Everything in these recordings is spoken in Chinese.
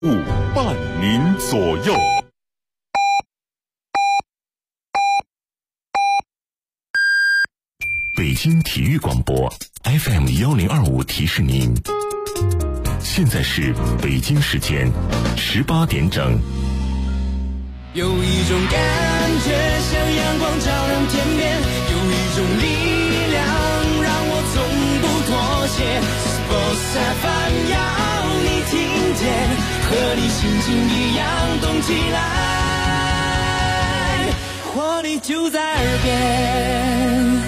伴您左右。北京体育广播 FM1025提示您，现在是北京时间18点整。 有一种感觉像阳光照亮天边，有一种力量让我从不妥协。Sports FM 要你听见，和你心情一样动起来，活力就在耳边。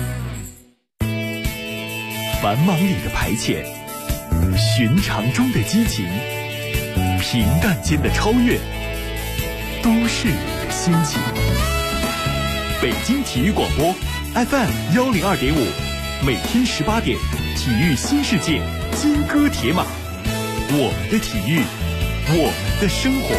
繁忙里的排遣，寻常中的激情，平淡间的超越，都是你的心情。北京体育广播 FM102.5，每天18点，体育新世界，金戈铁马，我们的体育，我们的生活。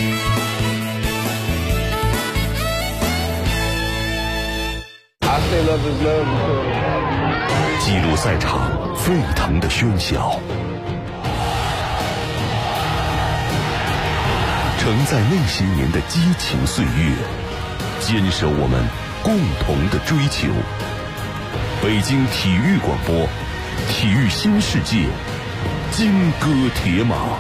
记录赛场沸腾的喧嚣，承载那些年的激情岁月，坚守我们共同的追求。北京体育广播，体育新世界，金戈铁马。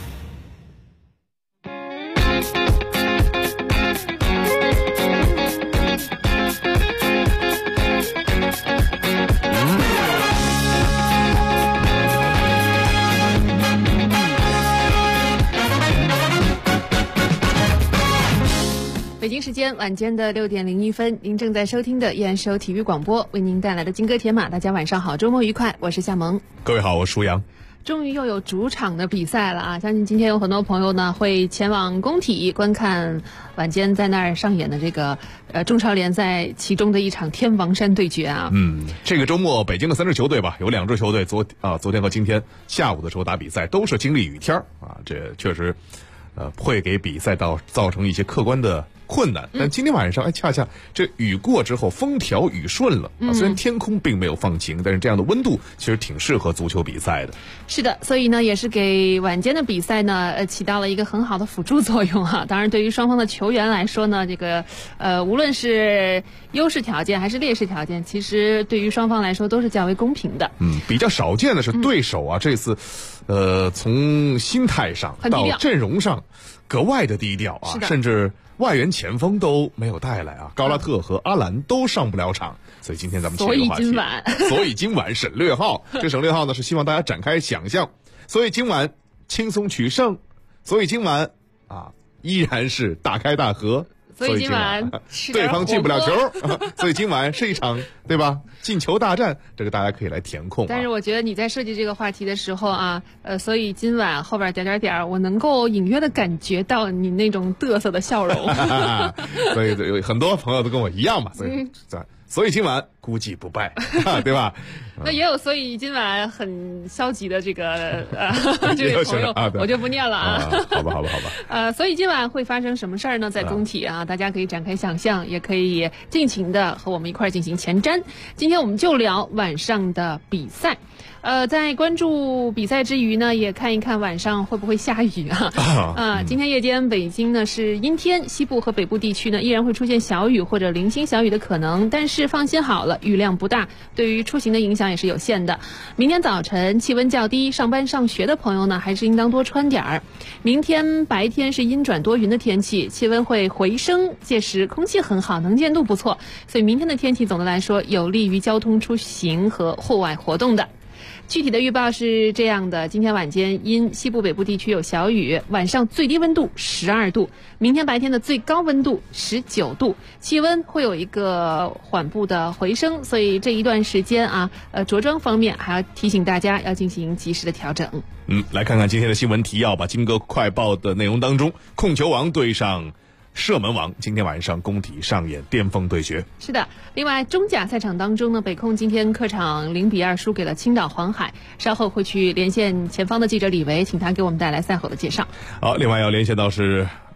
北京时间晚间的6点01分，您正在收听的依然是由体育广播为您带来的金戈铁马。大家晚上好，周末愉快，我是夏萌。 各位好，我是舒阳。 终于又有主场的比赛了啊！相信今天有很多朋友呢会前往工体观看晚间在那儿上演的这个中超联赛其中的一场天王山对决啊。 这个周末北京的3支球队吧，有2支球队昨天和今天下午的时候打比赛，都是经历雨天啊，这确实会给比赛造成一些客观的困难。但今天晚上恰恰这雨过之后风调雨顺了啊，虽然天空并没有放晴，但是这样的温度其实挺适合足球比赛的。 是的，所以呢也是给晚间的比赛呢起到了一个很好的辅助作用哈。当然对于双方的球员来说呢，这个无论是优势条件还是劣势条件，其实对于双方来说都是较为公平的。 比较少见的是对手啊这次从心态上到阵容上格外的低调啊，甚至外援前锋都没有带来啊，高拉特和阿兰都上不了场，所以今天咱们切个话题。所以今晚省略号，这省略号呢是希望大家展开想象。所以今晚轻松取胜，所以今晚依然是大开大合。 所以今晚对方进不了球，所以今晚是一场对吧进球大战，这个大家可以来填空。 但是我觉得你在设计这个话题的时候啊，所以今晚后边点，我能够隐约的感觉到你那种嘚瑟的笑容。 所以有很多朋友都跟我一样嘛，所以今晚估计不败，对吧？ 那也有，所以今晚很消极的这个这位朋友，我就不念了啊。 好吧。 所以今晚会发生什么事儿呢？在工体啊，大家可以展开想象，也可以尽情的和我们一块儿进行前瞻。今天我们就聊晚上的比赛。在关注比赛之余呢，也看一看晚上会不会下雨啊。今天夜间北京呢是阴天，西部和北部地区呢依然会出现小雨或者零星小雨的可能，但是放心好了，雨量不大，对于出行的影响也是有限的。明天早晨气温较低，上班上学的朋友呢还是应当多穿点儿。明天白天是阴转多云的天气，气温会回升，届时空气很好，能见度不错，所以明天的天气总的来说有利于交通出行和户外活动的。具体的预报是这样的，今天晚间因西部北部地区有小雨，晚上最低温度12度，明天白天的最高温度19度，气温会有一个缓步的回升，所以这一段时间啊，着装方面还要提醒大家要进行及时的调整。 来看看今天的新闻提要吧。金戈快报的内容当中，控球王对上射门王，今天晚上工体上演巅峰对决。 是的，另外中甲赛场当中呢，北控今天客场0-2输给了青岛黄海，稍后会去连线前方的记者李维，请他给我们带来赛后的介绍。 好，另外要连线到是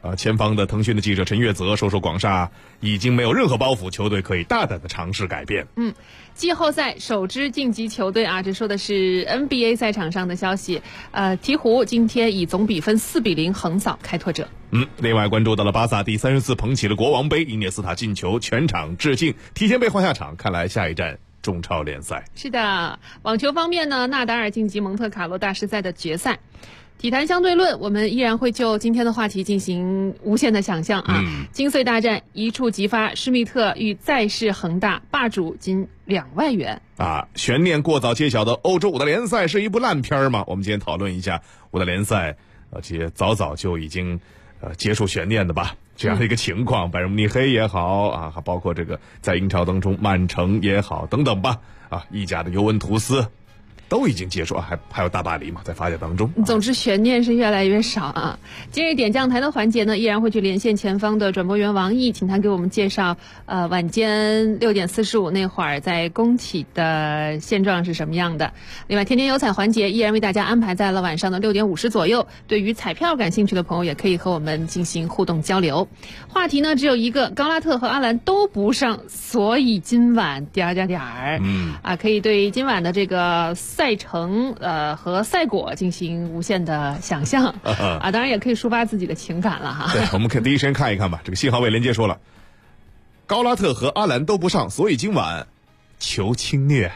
前方的腾讯的记者陈月泽说广厦已经没有任何包袱，球队可以大胆的尝试改变。 季后赛首支晋级球队啊，这说的是 NBA 赛场上的消息。鹈鹕今天以总比分4-0横扫开拓者。 另外关注到了巴萨第34捧起了国王杯，伊涅斯塔进球，全场致敬，提前被换下场，看来下一站中超联赛。 是的，网球方面呢，纳达尔晋级蒙特卡洛大师赛的决赛。体坛相对论，我们依然会就今天的话题进行无限的想象啊！金穗大战一触即发，施密特欲再试恒大，霸主仅2万元啊！悬念过早揭晓的欧洲五大联赛是一部烂片吗？我们今天讨论一下五大联赛，这些早就已经结束悬念的吧，这样的一个情况，拜仁慕尼黑也好啊，还包括这个在英超当中曼城也好等等吧啊，意甲的尤文图斯都已经结束啊，还有大巴黎嘛，在发酵当中。 总之悬念是越来越少啊。今日点将台的环节呢，依然会去连线前方的转播员王毅，请他给我们介绍晚间6点45那会儿在工体的现状是什么样的。另外天天有彩环节依然为大家安排在了晚上的6点50左右，对于彩票感兴趣的朋友也可以和我们进行互动交流。话题呢只有一个，高拉特和阿兰都不上，所以今晚可以对今晚的这个赛程和赛果进行无限的想象啊，当然也可以抒发自己的情感了哈。 对，我们可以第一时间看一看吧。这个信号位连接说了，高拉特和阿兰都不上，所以今晚求轻虐。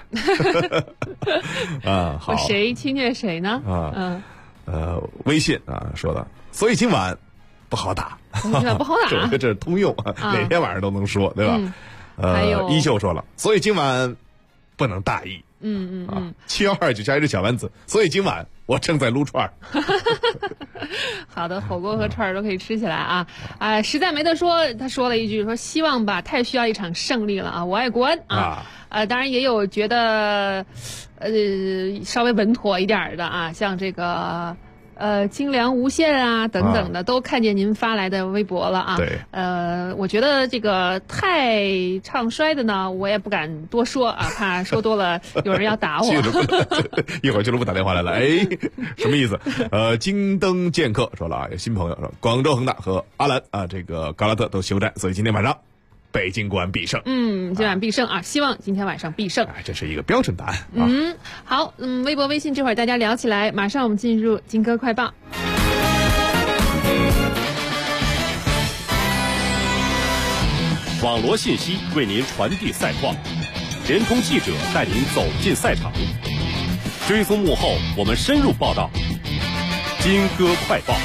好， 谁轻虐谁呢？ 微信说的，所以今晚不好打。 不好打， 这是通用，哪天晚上都能说，对吧？ 还有依旧说了，所以今晚不能大意。7129加一只小丸子，所以今晚我正在撸串。 好的，火锅和串都可以吃起来啊！实在没得说，他说了一句说希望吧，太需要一场胜利了啊！我爱国安当然也有觉得稍微稳妥一点的啊，像这个精良无限啊等等的，都看见您发来的微博了啊。 对， 我觉得这个太唱衰的呢，我也不敢多说啊，怕说多了有人要打我。 一会儿俱乐部打电话来了，什么意思？金灯剑客说了有新朋友说，广州恒大和阿兰这个高拉特都休战，所以今天晚上北京国安必胜。 今晚必胜啊！希望今天晚上必胜。 这是一个标准答案。 好，微博、微信这会儿大家聊起来，马上我们进入金歌快报。 网罗信息为您传递赛况，联通记者带您走进赛场，追踪幕后，我们深入报道。金歌快报。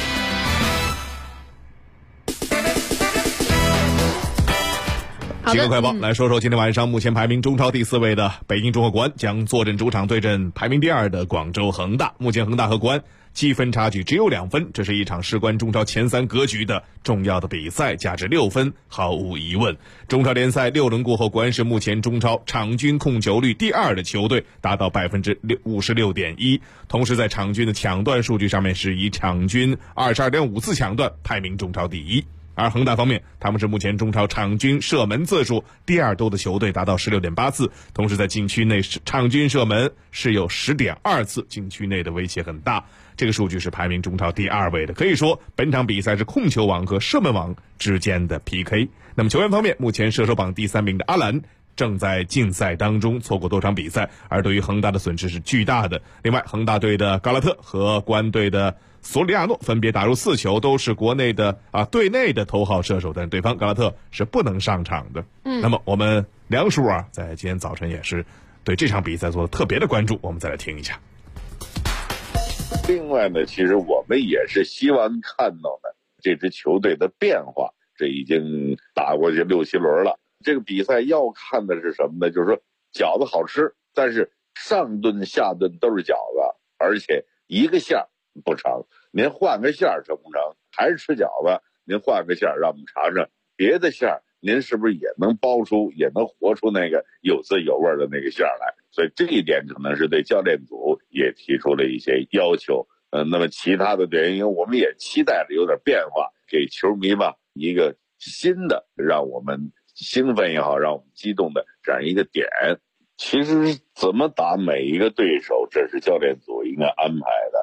金歌快报来说说今天晚上目前排名中超第4位的北京中赫国安将坐镇主场对阵排名第2的广州恒大。目前恒大和国安积分差距只有2分，这是一场事关中超前3格局的重要的比赛，价值6分毫无疑问。中超联赛6轮过后，国安是目前中超场均控球率第2的球队，达到56.1%，同时在场均的抢断数据上面是以场均22.5次抢断排名中超第1。而恒大方面，他们是目前中超场均射门次数第2多的球队，达到16.8次，同时在禁区内场均射门是有10.2次，禁区内的威胁很大，这个数据是排名中超第2位的。可以说本场比赛是控球王和射门王之间的 PK。 那么球员方面，目前射手榜第3名的阿兰正在禁赛当中，错过多场比赛，而对于恒大的损失是巨大的。另外，恒大队的高拉特和国安队的索里亚诺分别打入4球，都是国内的队内的头号射手，但是对方高拉特是不能上场的。那么我们梁叔在今天早晨也是对这场比赛做了特别的关注，我们再来听一下。 另外呢，其实我们也是希望看到呢这支球队的变化，这已经打过去6、7轮了。这个比赛要看的是什么呢？就是说饺子好吃，但是上顿下顿都是饺子，而且一个馅儿不成，您换个馅儿成不成？还是吃饺子，您换个馅儿让我们尝尝别的馅儿，您是不是也能包出，也能活出那个有滋有味的那个馅儿来？所以这一点可能是对教练组也提出了一些要求。那么其他的原因，我们也期待着有点变化，给球迷吧一个新的让我们兴奋也好，让我们激动的这样一个点。其实怎么打每一个对手，这是教练组应该安排的。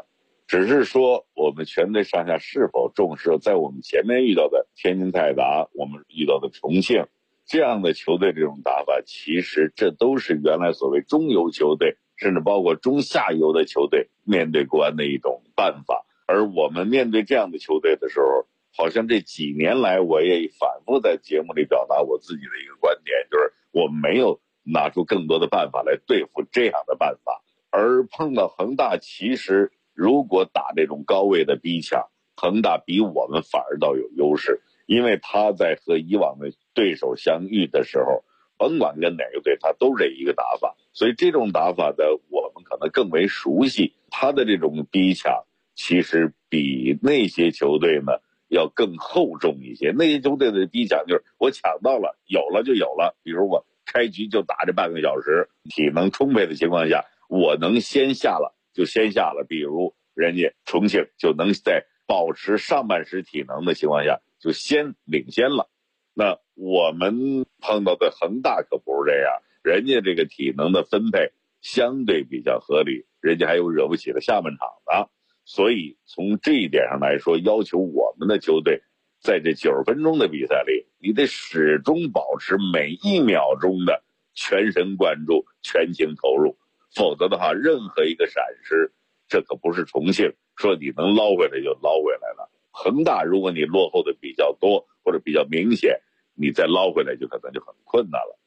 只是说我们全队上下是否重视在我们前面遇到的天津泰达，我们遇到的重庆这样的球队这种打法，其实这都是原来所谓中游球队甚至包括中下游的球队面对国安的一种办法。而我们面对这样的球队的时候，好像这几年来我也反复在节目里表达我自己的一个观点，就是我们没有拿出更多的办法来对付这样的办法。而碰到恒大，其实如果打这种高位的逼抢，恒大比我们反而倒有优势，因为他在和以往的对手相遇的时候，甭管跟哪个队他都是一个打法，所以这种打法的我们可能更为熟悉，他的这种逼抢其实比那些球队呢要更厚重一些。那些球队的逼抢就是我抢到了，有了就有了，比如我开局就打这半个小时，体能充沛的情况下，我能先下了就先下了，比如人家重庆就能在保持上半时体能的情况下就先领先了。那我们碰到的恒大可不是这样，人家这个体能的分配相对比较合理，人家还有惹不起的下半场呢。所以从这一点上来说，要求我们的球队在这90分钟的比赛里，你得始终保持每一秒钟的全神贯注、全情投入，否则的话，任何一个闪失，这可不是重庆说你能捞回来就捞回来了。恒大如果你落后的比较多或者比较明显，你再捞回来就可能就很困难了。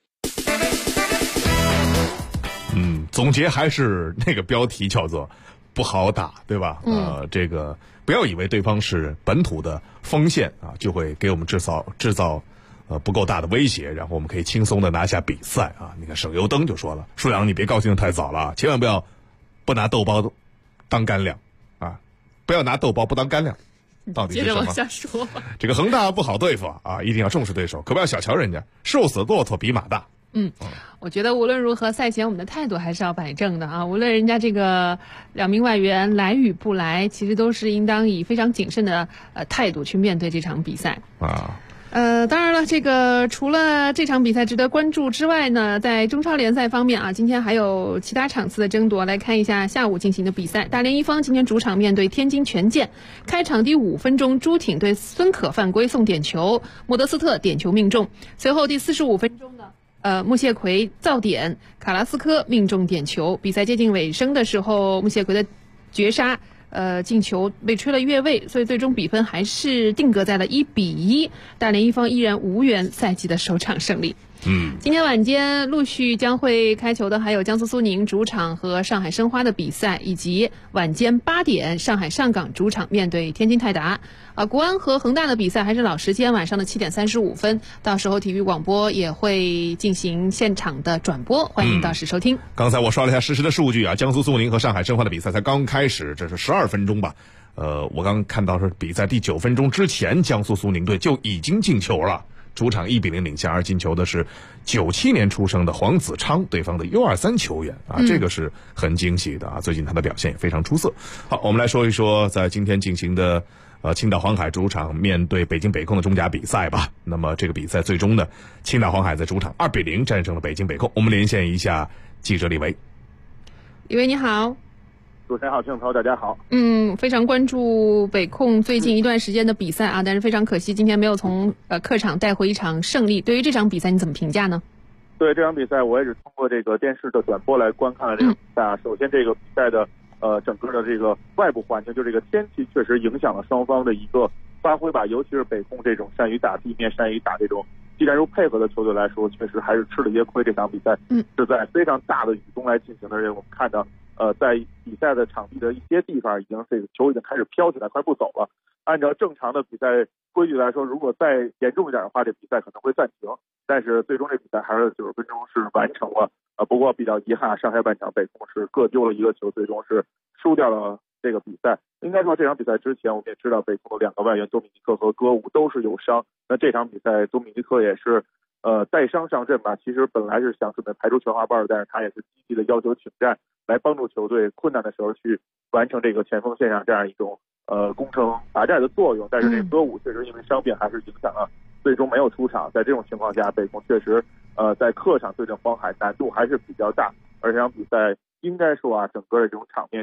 总结还是那个标题叫做不好打，对吧？这个不要以为对方是本土的锋线啊，就会给我们制造不够大的威胁，然后我们可以轻松的拿下比赛啊。你看省油灯就说了，舒阳你别高兴得太早了，千万不拿豆包当干粮啊，不要拿豆包不当干粮。到底是什么？接着往下说。 这个恒大不好对付啊，一定要重视对手，可不要小瞧人家，瘦死骆驼比马大。 我觉得无论如何，赛前我们的态度还是要摆正的啊。无论人家这个2名外援来与不来，其实都是应当以非常谨慎的态度去面对这场比赛啊。当然了，这个除了这场比赛值得关注之外呢，在中超联赛方面啊，今天还有其他场次的争夺。来看一下下午进行的比赛，大连一方今天主场面对天津权健，开场第5分钟，朱挺对孙可犯规送点球，莫德斯特点球命中，随后第45分钟呢。穆谢奎造点，卡拉斯科命中点球。比赛接近尾声的时候，穆谢奎的绝杀进球被吹了越位，所以最终比分还是定格在了1-1，大连一方依然无缘赛季的首场胜利。今天晚间陆续将会开球的还有江苏苏宁主场和上海申花的比赛，以及晚间8点上海上港主场面对天津泰达。国安和恒大的比赛还是老时间，晚上的7点35分，到时候体育广播也会进行现场的转播，欢迎到时收听。 刚才我刷了一下实时的数据啊，江苏苏宁和上海申花的比赛才刚开始，这是12分钟吧。我刚看到是比赛第9分钟之前，江苏苏宁队就已经进球了。主场1-0领先，而进球的是97年出生的黄子昌，对方的 U23 球员啊，这个是很惊喜的啊！最近他的表现也非常出色。好，我们来说一说在今天进行的青岛黄海主场面对北京北控的中甲比赛吧。那么这个比赛最终呢，青岛黄海在主场2-0战胜了北京北控。我们连线一下记者李维。 李维你好。 主持人好，听众朋友大家好。 非常关注北控最近一段时间的比赛啊，但是非常可惜今天没有从客场带回一场胜利。对于这场比赛你怎么评价呢？ 对这场比赛，我也是通过这个电视的转播来观看了这场比赛。首先这个比赛的整个的这个外部环境，就这个天气确实影响了双方的一个发挥吧，尤其是北控这种善于打地面、善于打这种技战术配合的球队来说，确实还是吃了一些亏。这场比赛是在非常大的雨中来进行的，我们看到在比赛的场地的一些地方已经这个球已经开始飘起来，快不走了。按照正常的比赛规矩来说，如果再严重一点的话，这比赛可能会暂停。但是最终这比赛还是90分钟是完成了。不过比较遗憾，上下半场北控是各丢了一个球，最终是输掉了这个比赛。应该说这场比赛之前，我们也知道北控的2个外援多米尼克和歌舞都是有伤。那这场比赛多米尼克也是带伤上阵吧。其实本来是想准备排除全华班，但是他也是积极的要求请战，来帮助球队困难的时候去完成这个前锋线上这样一种攻城拔寨的作用。但是这歌舞确实因为伤病还是影响了，最终没有出场。在这种情况下，北控确实在客场对阵黄海难度还是比较大。而这场比赛应该说啊，整个的这种场面上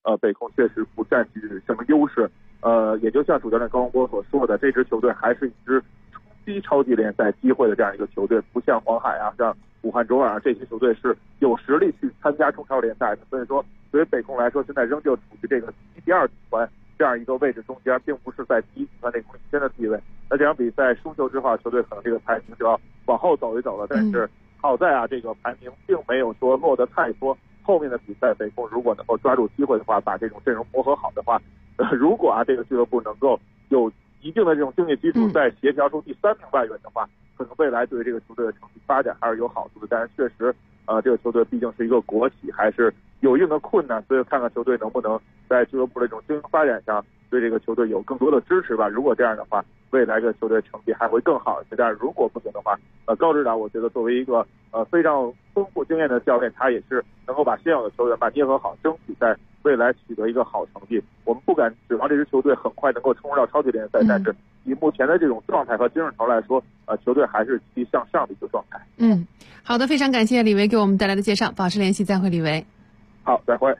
北控确实不占据什么优势。也就像主教练高洪波所说的，这支球队还是一支冲击超级联赛机会的这样一个球队，不像黄海啊、像武汉卓尔这些球队是有实力去参加中超联赛的。所以说，对于北控来说，现在仍旧处于这个第二集团这样一个位置中间，并不是在第一集团那种领先的地位。那这场比赛输球之后，球队可能这个排名就要往后走一走了。但是好在啊，这个排名并没有说落得太多。后面的比赛，北控如果能够抓住机会的话，把这种阵容磨合好的话，如果啊这个俱乐部能够有一定的这种经济基础，再协调出第3名外援的话，可能未来对这个球队的成绩发展还是有好处的。但是确实，这个球队毕竟是一个国企，还是有一定的困难，所以看看球队能不能在俱乐部的这种经营发展上对这个球队有更多的支持吧。如果这样的话，未来这个球队成绩还会更好一些。但是如果不行的话，高指导我觉得作为一个非常丰富经验的教练，他也是能够把现有的球员捏合好，争取在未来取得一个好成绩。我们不敢指望这支球队很快能够冲入到超级联赛，但是以目前的这种状态和精神头来说，球队还是积极向上的一个状态。 好的，非常感谢李维给我们带来的介绍，保持联系，再会，李维。 好，再会。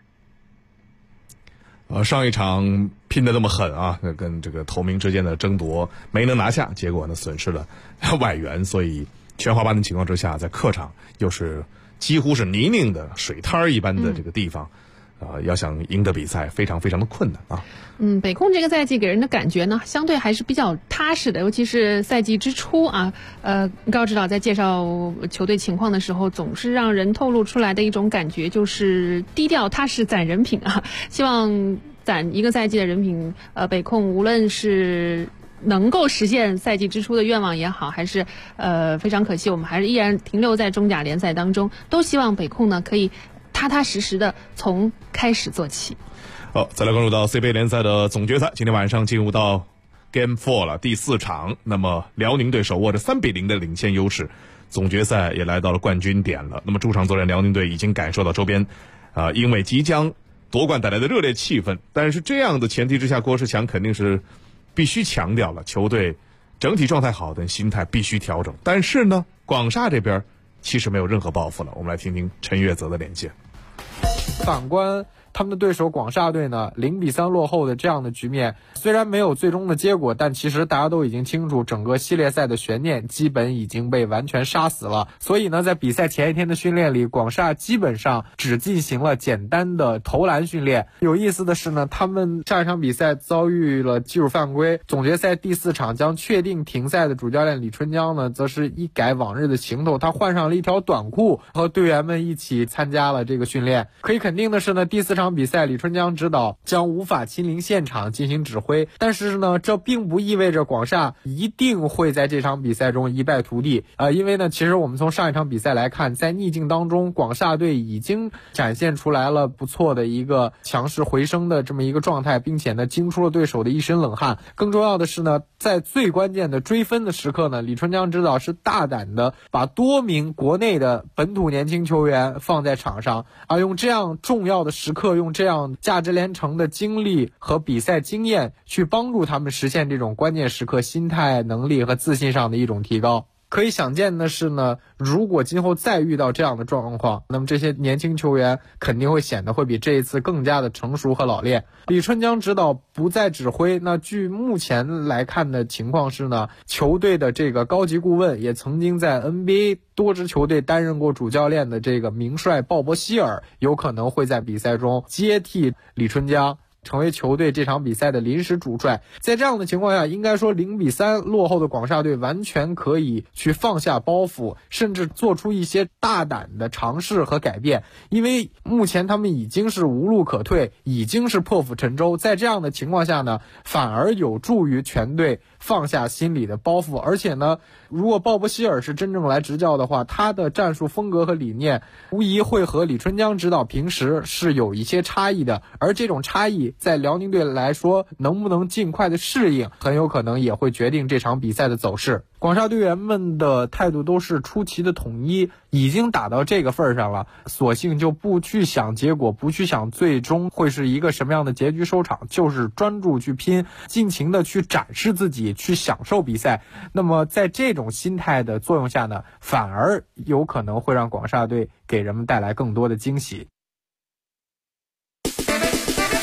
上一场拼得那么狠啊，跟这个头名之间的争夺没能拿下，结果呢损失了外援，所以全华班的情况之下，在客场又是几乎是泥泞的水滩一般的这个地方，要想赢得比赛非常非常的困难啊。 北控这个赛季给人的感觉呢，相对还是比较踏实的，尤其是赛季之初啊，高指导在介绍球队情况的时候，总是让人透露出来的一种感觉就是低调踏实攒人品啊，希望攒一个赛季的人品。北控无论是能够实现赛季之初的愿望也好，还是非常可惜我们还是依然停留在中甲联赛当中，都希望北控呢可以踏踏实实的从开始做起。 好，再来关注到 CBA 联赛的总决赛，今天晚上进入到 Game 4了，第4场。那么辽宁队手握着3-0的领先优势，总决赛也来到了冠军点了。那么主场作战，辽宁队已经感受到周边因为即将夺冠带来的热烈气氛。但是这样的前提之下，郭士强肯定是必须强调了，球队整体状态好的心态必须调整。但是呢，广厦这边其实没有任何报复了。我们来听听陈月泽的连线。 反观他们的对手广厦队呢，0-3落后的这样的局面，虽然没有最终的结果，但其实大家都已经清楚，整个系列赛的悬念基本已经被完全杀死了。所以呢，在比赛前一天的训练里，广厦基本上只进行了简单的投篮训练。有意思的是呢，他们上一场比赛遭遇了技术犯规，总决赛第4场将确定停赛的主教练李春江呢，则是一改往日的行头，他换上了一条短裤，和队员们一起参加了这个训练。可以肯定的是呢，第4场比赛李春江指导将无法亲临现场进行指挥，但是呢，这并不意味着广厦一定会在这场比赛中一败涂地。因为呢，其实我们从上一场比赛来看，在逆境当中，广厦队已经展现出来了不错的一个强势回升的这么一个状态，并且呢，惊出了对手的一身冷汗。更重要的是呢，在最关键的追分的时刻呢，李春江指导是大胆的把多名国内的本土年轻球员放在场上，用这样重要的时刻，用这样价值连城的经历和比赛经验去帮助他们实现这种关键时刻心态、能力和自信上的一种提高。可以想见的是呢，如果今后再遇到这样的状况，那么这些年轻球员肯定会显得会比这一次更加的成熟和老练。李春江指导不再指挥，那据目前来看的情况是呢，球队的这个高级顾问也曾经在 NBA 多支球队担任过主教练的这个名帅鲍勃希尔，有可能会在比赛中接替李春江，成为球队这场比赛的临时主帅。在这样的情况下，应该说0-3落后的广厦队完全可以去放下包袱，甚至做出一些大胆的尝试和改变，因为目前他们已经是无路可退，已经是破釜沉舟。在这样的情况下呢，反而有助于全队放下心理的包袱。而且呢，如果鲍勃希尔是真正来执教的话，他的战术风格和理念无疑会和李春江指导平时是有一些差异的，而这种差异在辽宁队来说能不能尽快的适应，很有可能也会决定这场比赛的走势。广厦队员们的态度都是出奇的统一，已经打到这个份上了，索性就不去想结果，不去想最终会是一个什么样的结局收场，就是专注去拼，尽情的去展示自己，去享受比赛。那么在这种心态的作用下呢，反而有可能会让广厦队给人们带来更多的惊喜。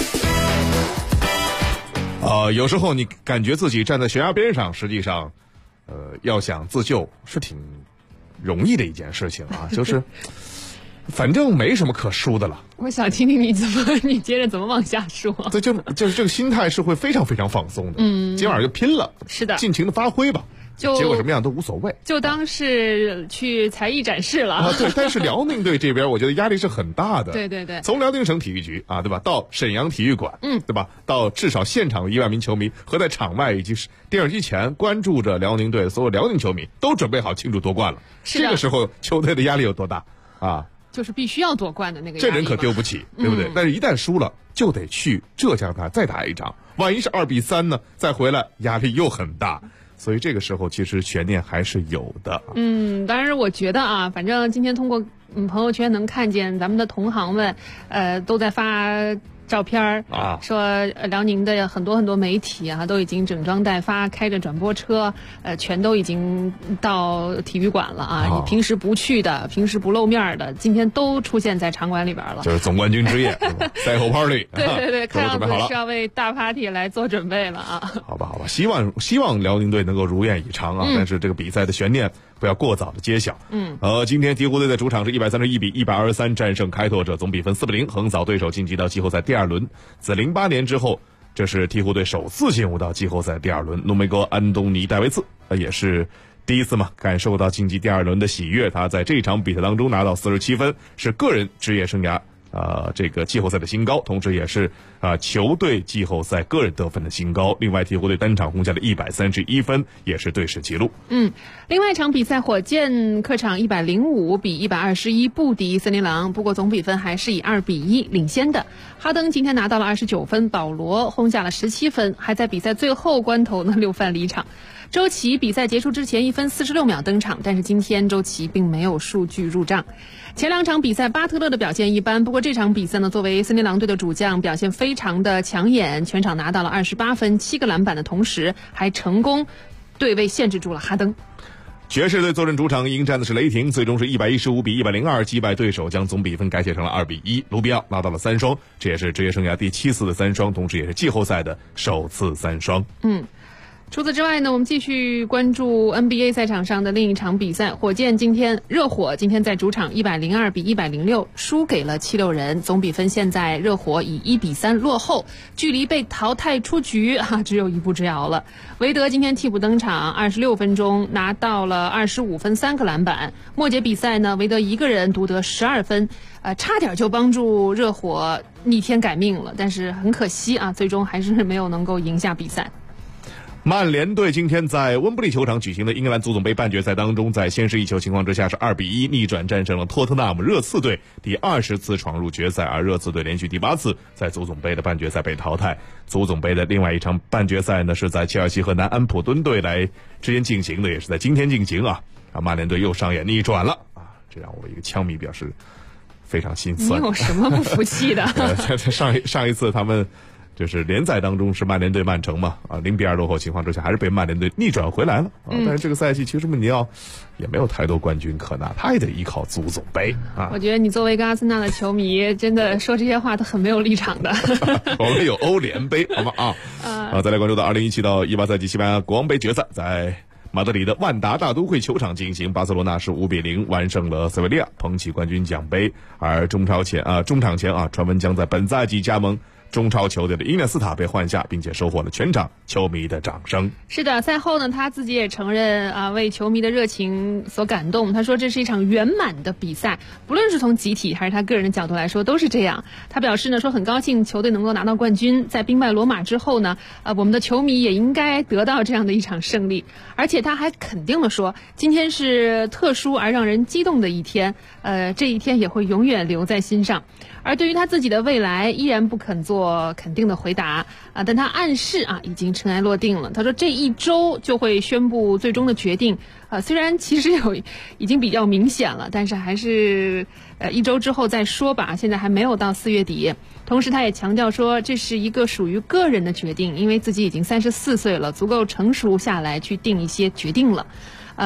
有时候你感觉自己站在悬崖边上，实际上，要想自救是挺容易的一件事情啊，就是。反正没什么可输的了。 我想听听你接着怎么往下说。 对，就是这个心态是会非常非常放松的。今晚就拼了， 是的， 尽情的发挥吧。结果什么样都无所谓， 就当是去才艺展示了啊。对，但是辽宁队这边我觉得压力是很大的。 对， 从辽宁省体育局啊，对吧，到沈阳体育馆，对吧，到至少现场的1万名球迷和在场外以及电视机前关注着辽宁队的所有辽宁球迷都准备好庆祝夺冠了。这个时候球队的压力有多大啊？ 就是必须要夺冠的那个压力， 这人可丢不起，对不对？但是一旦输了，就得去浙江台再打一场，万一是2比3呢，再回来压力又很大。所以这个时候其实悬念还是有的。 当然我觉得啊，反正今天通过朋友圈能看见咱们的同行们，都在发照片啊，说辽宁的很多媒体啊，都已经整装待发，开着转播车，全都已经到体育馆了啊。你平时不去的，平时不露面的，今天都出现在场馆里边了。 就是总冠军之夜，赛后 party。 对，看样子是要为大 party 来做准备了啊。 好吧，希望辽宁队能够如愿以偿啊。但是这个比赛的悬念不要过早的揭晓。今天鹈鹕队在主场是131比123战胜开拓者，总比分4比0横扫对手，晋级到季后赛第2轮。自08年之后，这是鹈鹕队首次进入到季后赛第2轮。浓眉哥安东尼戴维茨也是第一次嘛，感受到晋级第2轮的喜悦。他在这场比赛当中拿到47分，是个人职业生涯这个季后赛的新高，同时也是球队季后赛个人得分的新高。另外，鹈鹕队单场轰下的131分也是队史纪录。 另外一场比赛，火箭客场105比121不敌森林狼，不过总比分还是以2比1领先的。哈登今天拿到了29分，保罗轰下了17分，还在比赛最后关头呢6犯离场。周琦比赛结束之前1分46秒登场，但是今天周琦并没有数据入账。前2场比赛巴特勒的表现一般，不过这场比赛呢，作为森林狼队的主将，表现非常的抢眼，全场拿到了28分7个篮板的同时，还成功对位限制住了哈登。 爵士队坐镇主场迎战的是雷霆，最终是115比102击败对手，将总比分改写成了2比1。卢比奥拿到了3双，这也是职业生涯第7次的3双，同时也是季后赛的首次3双。 除此之外呢，我们继续关注 NBA 赛场上的另一场比赛。热火今天在主场102比106输给了76人，总比分现在热火以1比3落后，距离被淘汰出局只有1步之遥了。韦德今天替补登场，26分钟拿到了25分3个篮板。末节比赛呢，韦德一个人独得12分，差点就帮助热火逆天改命了，但是很可惜啊，最终还是没有能够赢下比赛。 曼联队今天在温布利球场举行的英格兰足总杯半决赛当中，在先失一球情况之下是2比1逆转战胜了托特纳姆热刺队，第20次闯入决赛，而热刺队连续第8次在足总杯的半决赛被淘汰。足总杯的另外一场半决赛呢，是在切尔西和南安普敦队之间进行的，也是在今天进行啊。曼联队又上演逆转了啊，这让我一个枪迷表示非常心酸。 你有什么不服气的？ 上一次他们就是联赛当中是曼联对曼城嘛，0比2落后情况之下，还是被曼联队逆转回来了但是这个赛季其实穆里尼奥也没有太多冠军可拿，他也得依靠足总杯啊。 我觉得你作为一个阿森纳的球迷，真的说这些话都很没有立场的。 我们有欧联杯，好吗？再来关注到2017到18赛季西班牙国王杯决赛，在马德里的万达大都会球场进行，巴塞罗那是5比0完胜了塞维利亚，捧起冠军奖杯。而中场前传闻将在本赛季加盟中超球队的伊涅斯塔被换下，并且收获了全场球迷的掌声。 是的，赛后呢，他自己也承认为球迷的热情所感动。他说这是一场圆满的比赛，不论是从集体还是他个人的角度来说，都是这样。他表示呢，说很高兴球队能够拿到冠军，在兵败罗马之后呢，我们的球迷也应该得到这样的一场胜利。而且他还肯定地说，今天是特殊而让人激动的一天，这一天也会永远留在心上。而对于他自己的未来，依然不肯做肯定的回答但他暗示已经尘埃落定了。他说这一周就会宣布最终的决定虽然其实已经比较明显了，但是还是一周之后再说吧，现在还没有到4月底。同时他也强调说，这是一个属于个人的决定，因为自己已经34岁了，足够成熟下来去定一些决定了。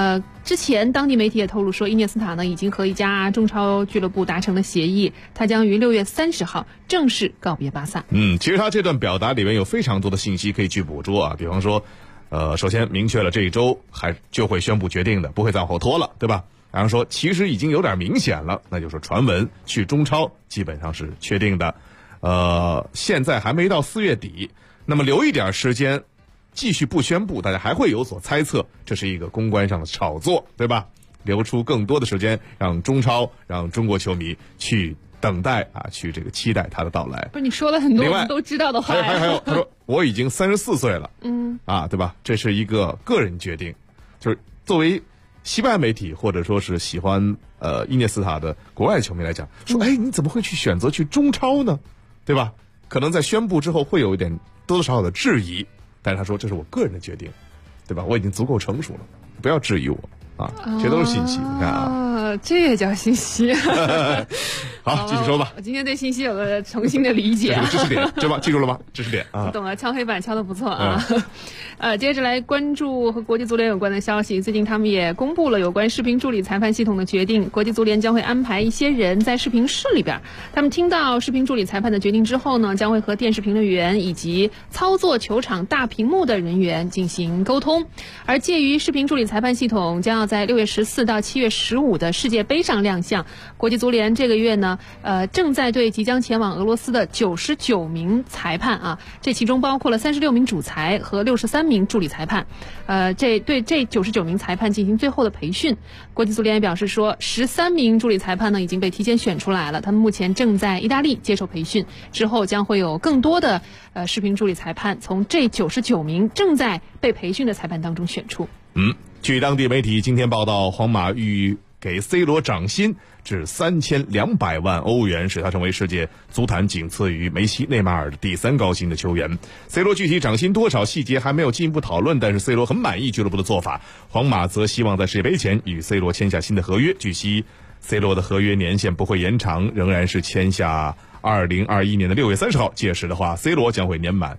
之前当地媒体也透露说，伊涅斯塔呢已经和一家中超俱乐部达成了协议，他将于6月30号正式告别巴萨。 其实他这段表达里面有非常多的信息可以去捕捉啊，比方说首先明确了这一周就会宣布决定的，不会再往后拖了，对吧？然后说其实已经有点明显了，那就是传闻去中超基本上是确定的，现在还没到4月底，那么留一点时间继续不宣布，大家还会有所猜测，这是一个公关上的炒作，对吧？留出更多的时间让中超让中国球迷去等待啊，去这个期待他的到来。 不是你说了很多我们都知道的话。 还有他说我已经34岁了，对吧？这是一个个人决定，就是作为西班牙媒体或者说是喜欢伊涅斯塔的国外球迷来讲，说你怎么会去选择去中超呢？对吧？可能在宣布之后会有一点多多少少的质疑，但是他说这是我个人的决定，对吧？我已经足够成熟了，不要质疑我啊，这都是信息，你看啊， 这也叫信息。 好，继续说吧。 我今天对信息有了重新的理解， 这是知识点，对吧？记住了吗？知识点啊， 懂了，敲黑板敲得不错啊。接着来关注和国际足联有关的消息。最近他们也公布了有关视频助理裁判系统的决定，国际足联将会安排一些人在视频室里边，他们听到视频助理裁判的决定之后呢，将会和电视评论员以及操作球场大屏幕的人员进行沟通。而介于视频助理裁判系统将要在6月14到7月15的世界杯上亮相。国际足联这个月呢，正在对即将前往俄罗斯的99名裁判啊，这其中包括了36名主裁和63名助理裁判，这99名裁判进行最后的培训。国际足联也表示说，13名助理裁判呢已经被提前选出来了，他们目前正在意大利接受培训，之后将会有更多的视频助理裁判从这99名正在被培训的裁判当中选出。 据当地媒体今天报道，皇马欲给 C 罗涨薪至3200万欧元，使他成为世界足坛仅次于梅西、内马尔的第3高薪的球员。C 罗具体涨薪多少细节还没有进一步讨论，但是 C 罗很满意俱乐部的做法。皇马则希望在世界杯前与 C 罗签下新的合约。据悉 C 罗的合约年限不会延长，仍然是签下2021年的6月30号，届时的话 C 罗将会年满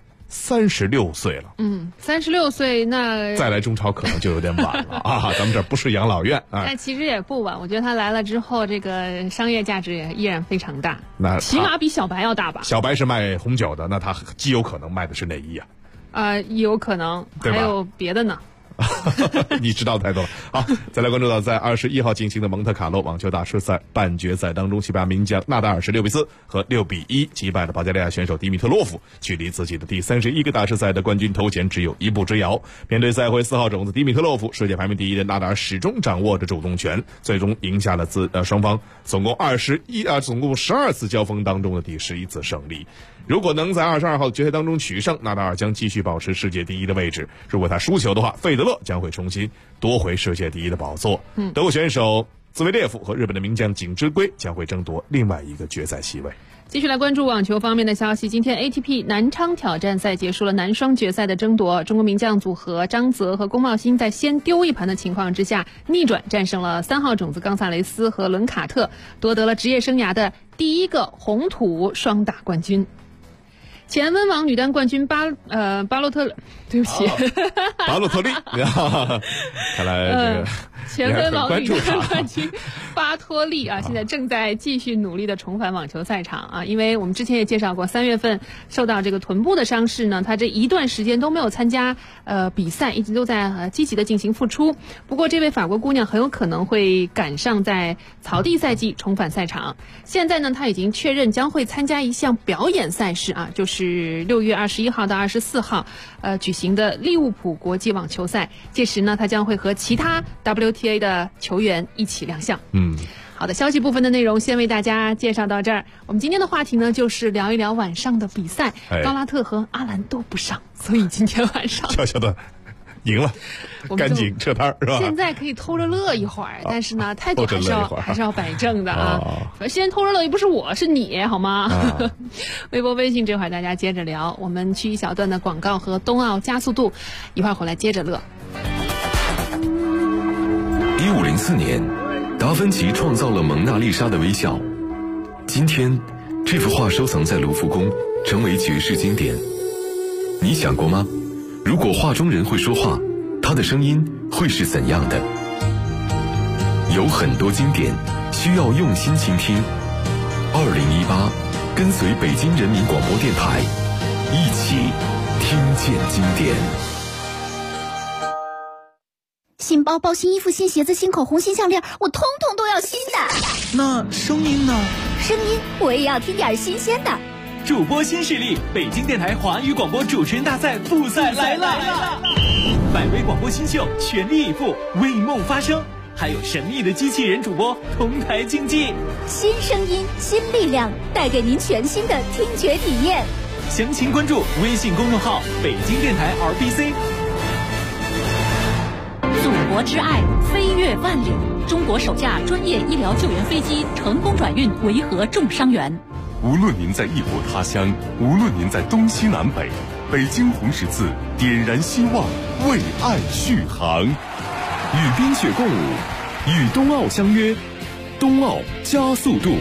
36岁了。 36岁那再来中超可能就有点晚了啊！咱们这不是养老院啊。 但其实也不晚，我觉得他来了之后，这个商业价值也依然非常大。 那起码比小白要大吧？ 小白是卖红酒的，那他极有可能卖的是内衣啊。 有可能，还有别的呢。 你知道太多了。好，再来关注到在21号进行的蒙特卡洛网球大师赛半决赛当中，西班牙名将纳达尔是6比4和6比1击败了保加利亚选手迪米特洛夫，距离自己的第31个大师赛的冠军头衔只有1步之遥。面对赛会4号种子迪米特洛夫，世界排名第1的纳达尔始终掌握着主动权，最终赢下了双方总共12次交锋当中的第11次胜利。如果能在22号决赛当中取胜，纳达尔将继续保持世界第1的位置。如果他输球的话，费德勒将会重新夺回世界第1的宝座。德国选手兹维列夫和日本的名将井之圭将会争夺另外一个决赛席位。 继续来关注网球方面的消息。今天 ATP 南昌挑战赛结束了男双决赛的争夺，中国名将组合张泽和龚茂鑫在先丢一盘的情况之下，逆转战胜了3号种子冈萨雷斯和伦卡特，夺得了职业生涯的第1个红土双打冠军。前温网女单冠军巴洛特利， 看来这个前温网女单冠军巴托利现在正在继续努力的重返网球赛场啊，因为我们之前也介绍过，3月份受到这个臀部的伤势呢，她这一段时间都没有参加比赛，一直都在积极的进行复出。不过这位法国姑娘很有可能会赶上在草地赛季重返赛场。现在呢，她已经确认将会参加一项表演赛事啊，就是6月21号到24号举行的利物浦国际网球赛，届时呢，他将会和其他 WTA 的球员一起亮相。好的，消息部分的内容先为大家介绍到这儿。我们今天的话题呢，就是聊一聊晚上的比赛。高拉特和阿兰都不上，所以今天晚上悄悄的赢了，赶紧撤摊是吧？ 现在可以偷着乐一会儿，但是呢，态度还是要摆正的啊。先偷着乐又不是我，是你好吗？微博、微信这会儿大家接着聊，我们去一小段的广告和冬奥加速度，一会儿回来接着乐。 1504年，达芬奇创造了蒙娜丽莎的微笑。今天，这幅画收藏在卢浮宫，成为绝世经典。你想过吗？如果画中人会说话，他的声音会是怎样的？ 有很多经典需要用心倾听。2018，跟随北京人民广播电台，一起听见经典。 新包包、新衣服、新鞋子、新口红、新项链，我通通都要新的。 那声音呢？ 声音我也要听点新鲜的。 主播新势力，北京电台华语广播主持人大赛复赛来了！100位广播新秀全力以赴，为梦发声，还有神秘的机器人主播同台竞技。 新声音，新力量，带给您全新的听觉体验。 详情关注微信公众号北京电台 RBC。 祖国之爱飞越万里，中国首架专业医疗救援飞机成功转运维和重伤员。 无论您在异国他乡，无论您在东西南北，北京红十字点燃希望，为爱续航。与冰雪共舞，与冬奥相约，冬奥加速度。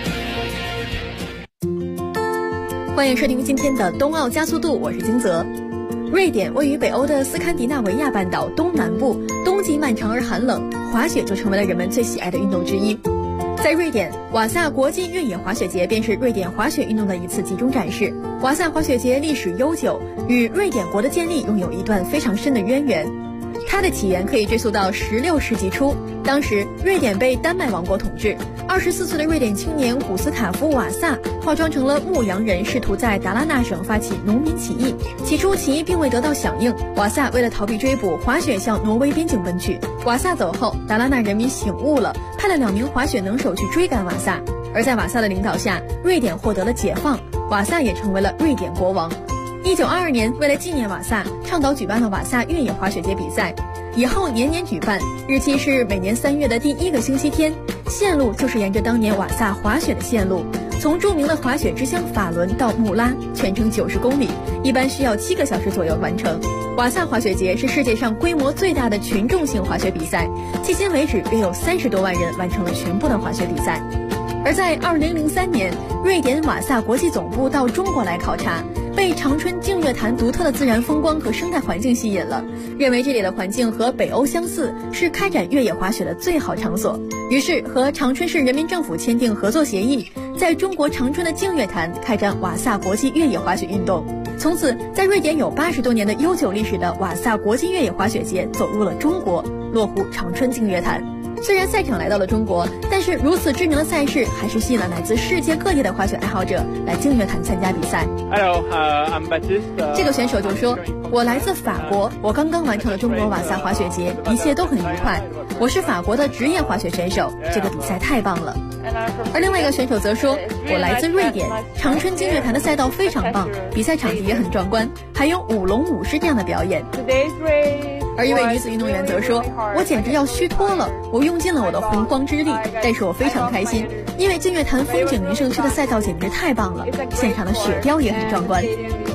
欢迎收听今天的冬奥加速度，我是金泽。瑞典位于北欧的斯堪的纳维亚半岛东南部，冬季漫长而寒冷，滑雪就成为了人们最喜爱的运动之一。在瑞典，瓦萨国际越野滑雪节便是瑞典滑雪运动的一次集中展示。瓦萨滑雪节历史悠久，与瑞典国的建立拥有一段非常深的渊源。它的起源可以追溯到16世纪初，当时瑞典被丹麦王国统治。24岁的瑞典青年古斯塔夫·瓦萨化妆成了牧羊人，试图在达拉纳省发起农民起义。起初起义并未得到响应，瓦萨为了逃避追捕，滑雪向挪威边境奔去。瓦萨走后，达拉纳人民醒悟了，派了2名滑雪能手去追赶瓦萨。而在瓦萨的领导下，瑞典获得了解放，瓦萨也成为了瑞典国王。1922年，为了纪念瓦萨，倡导举办了瓦萨越野滑雪节比赛，以后年年举办，日期是每年3月的第1个星期天，线路就是沿着当年瓦萨滑雪的线路，从著名的滑雪之乡法伦到穆拉，全程90公里，一般需要7个小时左右完成。瓦萨滑雪节是世界上规模最大的群众性滑雪比赛，迄今为止约有30多万人完成了全部的滑雪比赛。而在2003年，瑞典瓦萨国际总部到中国来考察，被长春净月潭独特的自然风光和生态环境吸引了，认为这里的环境和北欧相似，是开展越野滑雪的最好场所。于是和长春市人民政府签订合作协议，在中国长春的净月潭开展瓦萨国际越野滑雪运动。从此，在瑞典有80多年的悠久历史的瓦萨国际越野滑雪节走入了中国，落户长春净月潭。虽然赛场来到了中国，但是如此知名的赛事还是吸引了来自世界各地的滑雪爱好者来净月潭参加比赛。 Hello, I'm Baptiste. 这个选手就说：“我来自法国，我刚刚完成了中国瓦萨滑雪节，一切都很愉快。我是法国的职业滑雪选手，这个比赛太棒了。”而另外一个选手则说：“我来自瑞典，长春净月潭的赛道非常棒，比赛场地也很壮观，还有舞龙舞狮这样的表演。”而一位女子运动员则说：“我简直要虚脱了，我用尽了我的洪荒之力，但是我非常开心，因为净月潭风景名胜区的赛道简直太棒了，现场的雪雕也很壮观。”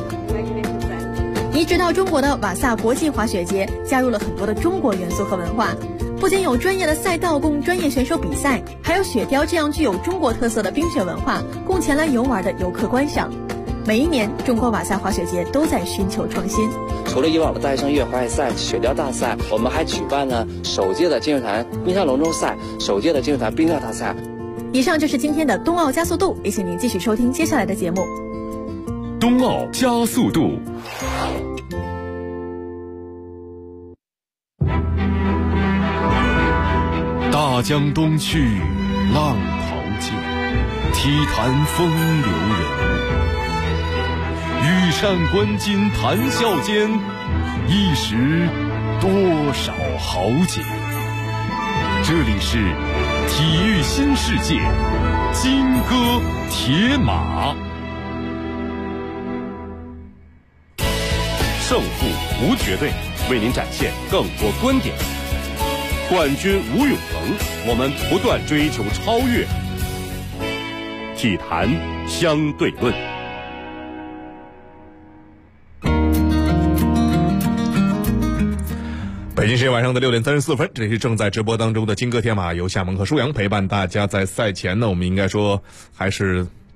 移植到中国的瓦萨国际滑雪节加入了很多的中国元素和文化，不仅有专业的赛道供专业选手比赛，还有雪雕这样具有中国特色的冰雪文化供前来游玩的游客观赏。每一年，中国瓦萨滑雪节都在寻求创新。 除了以往的大学生越野滑雪赛、雪雕大赛，我们还举办了首届的净月潭冰上龙舟赛、首届的净月潭冰钓大赛。 以上就是今天的冬奥加速度，也请您继续收听接下来的节目。 冬奥加速度。大江东去，浪淘尽，体坛风流人物。羽扇纶巾谈笑间，一时多少豪杰。这里是体育新世界，金戈铁马。胜负无绝对，为您展现更多观点。冠军无永恒，我们不断追求超越。体坛相对论。 北京时间晚上的6点34分，这里是正在直播当中的金戈铁马，由夏萌和舒阳陪伴大家。在赛前呢，我们应该说还是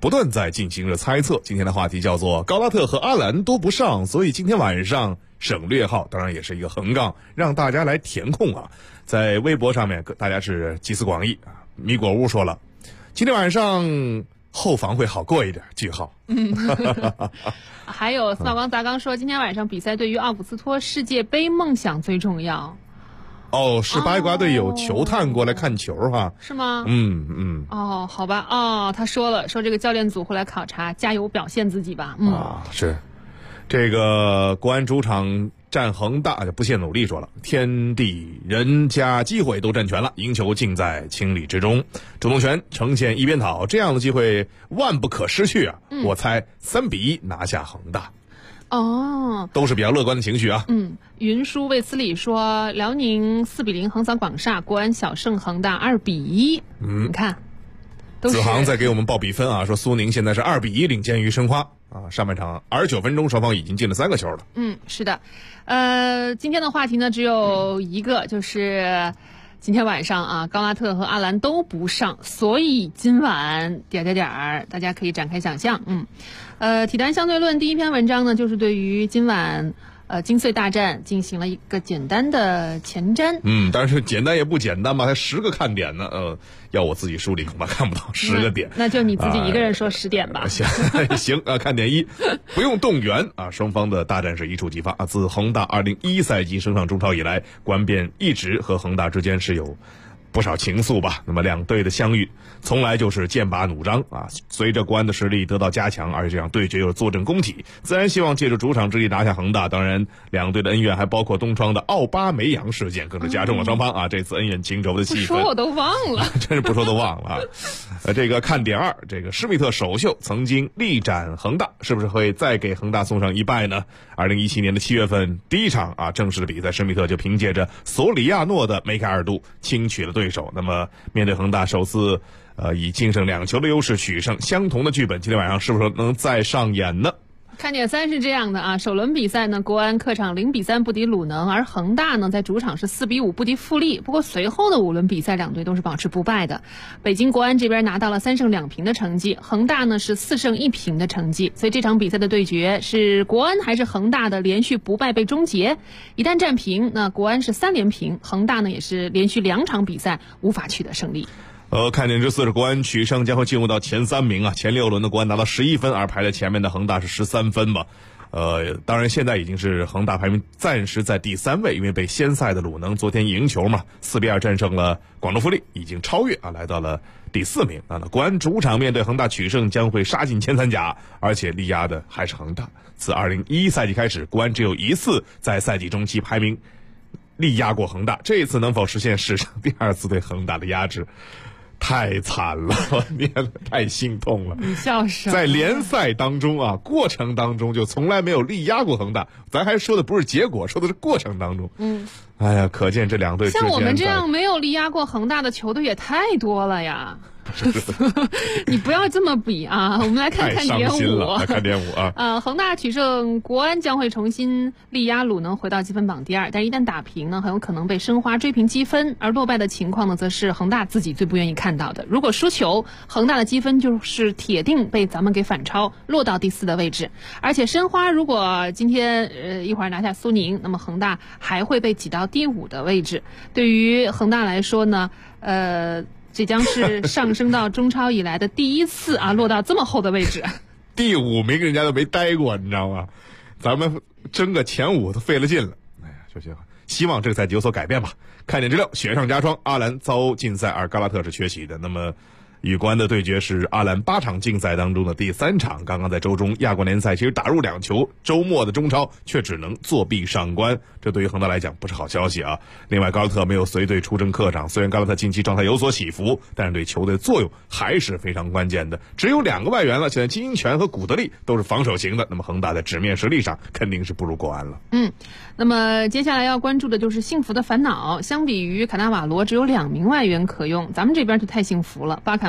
不断在进行着猜测。今天的话题叫做高拉特和阿兰都不上，所以今天晚上省略号当然也是一个横杠，让大家来填空啊。在微博上面大家是集思广益啊。米果屋说了，今天晚上后防会好过一点，句号。 还有扫光砸缸说，今天晚上比赛对于奥古斯托世界杯梦想最重要。 哦，是八卦队有球探过来看球哈？ 是吗？哦，好吧，哦，他说这个教练组会来考察，加油表现自己吧。 是，这个国安主场战恒大就不懈努力说了，天地人加机会都占全了，赢球尽在情理之中，主动权呈现一边倒，这样的机会万不可失去啊！我猜3-1拿下恒大。 哦， 都是比较乐观的情绪啊。 云舒卫斯理说，辽宁4-0横扫广厦，国安小胜恒大2-1。你看， 子航在给我们报比分啊，说苏宁现在是2-1领先于申花啊。上半场29分钟，双方已经进了3个球了。 是的，今天的话题呢只有一个，就是今天晚上啊，高拉特和阿兰都不上，所以今晚大家可以展开想象。体坛相对论第一篇文章呢，就是对于今晚金穗大战进行了一个简单的前瞻。 但是简单也不简单吧，才10个看点呢。要我自己梳理恐怕看不到10个点。 那就你自己一个人说10点吧。 行啊，看点1，不用动员啊，双方的大战是一触即发啊。自恒大2011赛季升上中超以来，国安便一直和恒大之间是有不少情愫吧。那么两队的相遇从来就是剑拔弩张啊。随着国安的实力得到加强，而且这场对决又是坐镇工体，自然希望借助主场之力拿下恒大。当然两队的恩怨还包括东窗的奥巴梅扬事件，更是加重了双方啊这次恩怨情仇的气氛。 不说我都忘了。 真是不说都忘了啊。这个看点2，这个施密特首秀曾经力斩恒大，是不是会再给恒大送上一拜呢？2017年的7月份第一场啊正式的比赛，施密特就凭借着索里亚诺的梅开2度轻取了对手。那么面对恒大首次以净胜2球的优势取胜，相同的剧本今天晚上是不是能再上演呢？ 看点3是这样的啊，首轮比赛呢，国安客场0-3不敌鲁能，而恒大呢在主场是4-5不敌富力。不过随后的5轮比赛，两队都是保持不败的。北京国安这边拿到了3胜2平的成绩，恒大呢是4胜1平的成绩。所以这场比赛的对决是国安还是恒大的连续不败被终结。一旦战平，那国安是3连平，恒大呢也是连续2场比赛无法取得胜利。 看点之4是国安取胜将会进入到前3名啊。前6轮的国安拿到11分，而排在前面的恒大是13分吧。当然现在已经是恒大排名暂时在第3位，因为被先赛的鲁能昨天赢球嘛，4-2战胜了广州富力，已经超越啊，来到了第4名。那国安主场面对恒大取胜将会杀进前3甲，而且力压的还是恒大。自2011赛季开始，国安只有1次在赛季中期排名力压过恒大，这一次能否实现史上第2次对恒大的压制？太惨了，太心痛了。 你笑什么？ 在联赛当中啊，过程当中就从来没有力压过恒大。咱还说的不是结果，说的是过程当中。哎呀，可见这两队之间像我们这样没有力压过恒大的球队也太多了呀。你不要这么比啊！我们来看点5。 来看点5啊！ 恒大取胜，国安将会重新力压鲁能，回到积分榜第2。但一旦打平呢，很有可能被申花追平积分，而落败的情况呢，则是恒大自己最不愿意看到的。如果输球，恒大的积分就是铁定被咱们给反超，落到第4的位置。而且申花如果今天一会儿拿下苏宁，那么恒大还会被挤到第5的位置。对于恒大来说呢，这将是上升到中超以来的第1次啊，落到这么后的位置。 第5名人家都没待过，你知道吗？咱们争个前5都费了劲了。哎呀，就行，希望这个赛季有所改变吧。看点之6，雪上加霜，阿兰遭禁赛，而高拉特是缺席的。那么与国安的对决是阿兰8场竞赛当中的第3场，刚刚在周中亚冠联赛其实打入2球，周末的中超却只能作弊上官，这对于恒大来讲不是好消息啊。另外高拉特没有随队出征客场，虽然高拉特近期状态有所起伏，但是对球队的作用还是非常关键的。只有2个外援了，现在金英权和古德利都是防守型的，那么恒大在纸面实力上肯定是不如国安了。 那么接下来要关注的就是幸福的烦恼，相比于卡纳瓦罗只有2名外援可用，咱们这边就太幸福了。巴卡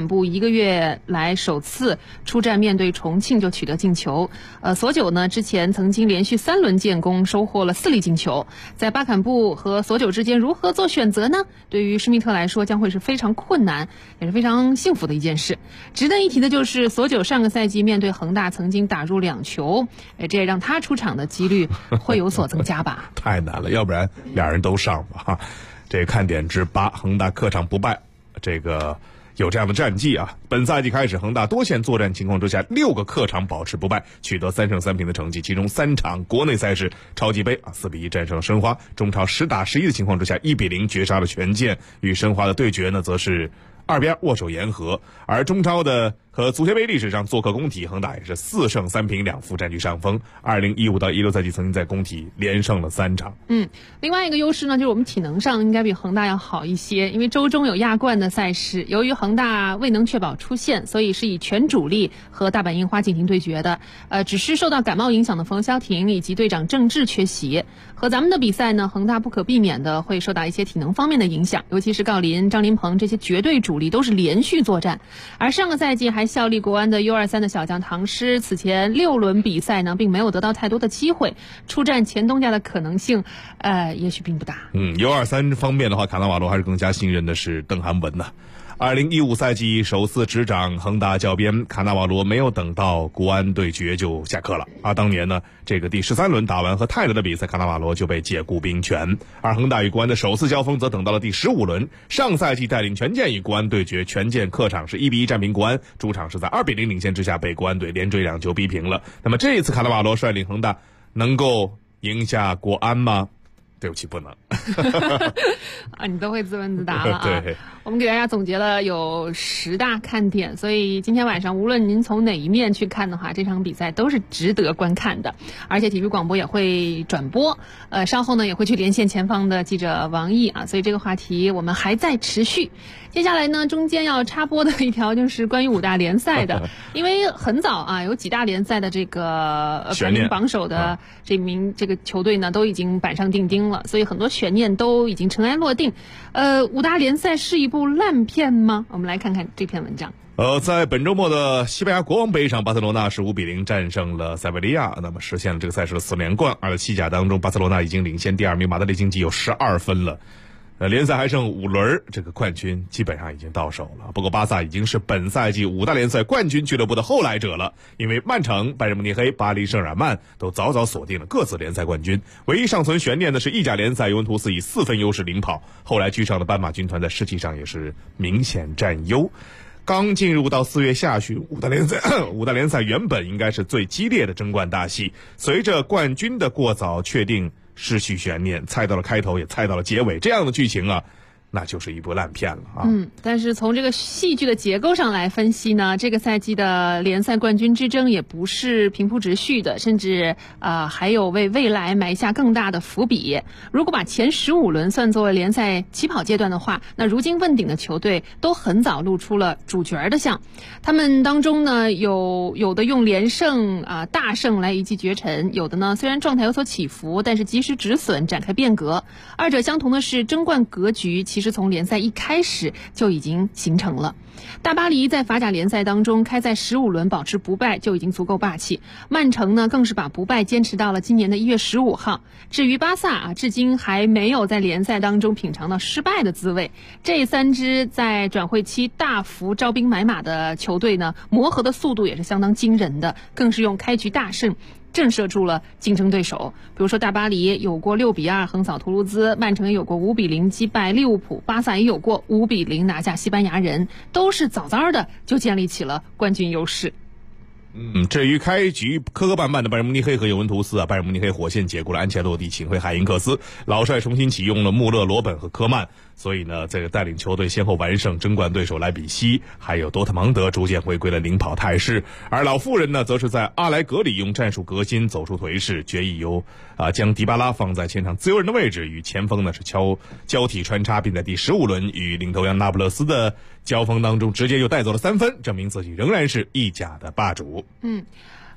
坎布1个月来首次出战面对重庆就取得进球。索久呢之前曾经连续3轮建功，收获了4粒进球。在巴坎布和索久之间如何做选择呢？对于施密特来说将会是非常困难，也是非常幸福的一件事。值得一提的就是索久上个赛季面对恒大曾经打入2球，这也让他出场的几率会有所增加吧。 太难了，要不然俩人都上吧哈。这个看点之8，恒大客场不败，这个有这样的战绩啊。本赛季开始，恒大多线作战情况之下，6个客场保持不败，取得3胜3平的成绩，其中3场国内赛事超级杯4比1战胜了申花，中超10打11的情况之下1比0绝杀了权健，与申花的对决呢则是2边握手言和。而中超的和足协杯历史上做客工体，恒大也是4胜3平2负占据上风。2015到16赛季曾经在工体连胜了3场。 另外一个优势呢，就是我们体能上应该比恒大要好一些，因为周中有亚冠的赛事，由于恒大未能确保出线，所以是以全主力和大阪樱花进行对决的。只是受到感冒影响的冯潇霆以及队长郑智缺席。和咱们的比赛呢，恒大不可避免的会受到一些体能方面的影响，尤其是郜林、张琳芃这些绝对主力都是连续作战。而上个赛季还效力国安的 U23 的小将唐诗，此前6轮比赛呢并没有得到太多的机会，出战前东家的可能性也许并不大。 U23 方面的话，卡纳瓦罗还是更加信任的是邓涵文呢。2015赛季首次执掌恒大教鞭，卡纳瓦罗没有等到国安对决就下课了当年呢，这个第13轮打完和泰德的比赛，卡纳瓦罗就被解雇兵权。而恒大与国安的首次交锋则等到了第15轮，上赛季带领权健与国安对决，权健客场是1比1战平国安，主场是在2比0领先之下被国安队连追2球逼平了。那么这一次卡纳瓦罗率领恒大能够赢下国安吗？对不起，不能。 你都会自问自答了对， 我们给大家总结了有10大看点，所以今天晚上无论您从哪一面去看的话，这场比赛都是值得观看的。而且体育广播也会转播，稍后呢也会去连线前方的记者王毅所以这个话题我们还在持续。接下来呢，中间要插播的一条就是关于5大联赛的，因为很早有几大联赛的这个排名榜首的这个球队呢都已经板上钉钉了，所以很多悬念都已经尘埃落定。5大联赛是一部烂片吗？我们来看看这篇文章。 在本周末的西班牙国王杯上，巴塞罗那是5比0战胜了塞维利亚，那么实现了这个赛事的4连冠。而在西甲当中，巴塞罗那已经领先第2名马德里竞技有12分了。联赛还剩5轮，这个冠军基本上已经到手了。不过巴萨已经是本赛季5大联赛冠军俱乐部的后来者了，因为曼城、拜仁慕尼黑、巴黎圣日耳曼都早早锁定了各自联赛冠军。唯一尚存悬念的是意甲联赛，尤文图斯以4分优势领跑，后来居上的斑马军团在士气上也是明显占优。刚进入到4月下旬，五大联赛原本应该是最激烈的争冠大戏，随着冠军的过早确定，失去悬念，猜到了开头也猜到了结尾，这样的剧情那就是一部烂片了但是从这个戏剧的结构上来分析呢，这个赛季的联赛冠军之争也不是平铺直叙的，甚至还有为未来埋下更大的伏笔。如果把前15轮算作联赛起跑阶段的话，那如今问鼎的球队都很早露出了主角的相。他们当中呢，有的用连胜大胜来一骑绝尘，有的呢虽然状态有所起伏，但是及时止损展开变革。二者相同的是，争冠格局其实从联赛一开始就已经形成了。大巴黎在法甲联赛当中开在15轮保持不败就已经足够霸气，曼城呢更是把不败坚持到了今年的1月15号。至于巴萨至今还没有在联赛当中品尝到失败的滋味。这3支在转会期大幅招兵买马的球队呢，磨合的速度也是相当惊人的，更是用开局大胜震慑住了竞争对手。比如说大巴黎有过6比2横扫图卢兹，曼城也有过5比0击败利物浦，巴萨也有过5比0拿下西班牙人，都是早早的就建立起了冠军优势。 至于开局磕磕绊绊的拜仁慕尼黑和尤文图斯拜仁慕尼黑火线解雇了安切洛蒂，请回海因克斯，老帅重新启用了穆勒、罗本和科曼，所以呢，这个带领球队先后完胜争冠对手莱比锡，还有多特蒙德逐渐回归了领跑态势。而老妇人呢，则是在阿莱格里用战术革新走出颓势，决议由将迪巴拉放在前场自由人的位置，与前锋呢是交替穿插，并在第15轮与领头羊那不勒斯的交锋当中直接又带走了3分，证明自己仍然是意甲的霸主。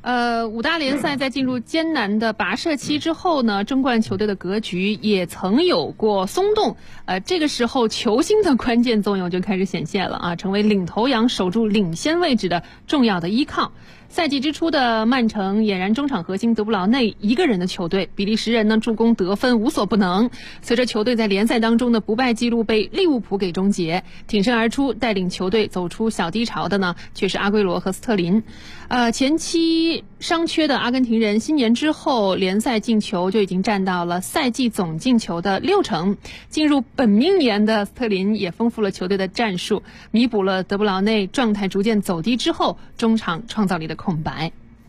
五大联赛在进入艰难的跋涉期之后呢，争冠球队的格局也曾有过松动。这个时候球星的关键作用就开始显现了啊，成为领头羊守住领先位置的重要的依靠。赛季之初的曼城俨然中场核心德布劳内一个人的球队，比利时人呢助攻得分无所不能。随着球队在联赛当中的不败记录被利物浦给终结，挺身而出带领球队走出小低潮的呢却是阿圭罗和斯特林。前期伤缺的阿根廷人新年之后联赛进球就已经占到了赛季总进球的60%。进入本命年的斯特林也丰富了球队的战术，弥补了德布劳内状态逐渐走低之后中场创造力的空白。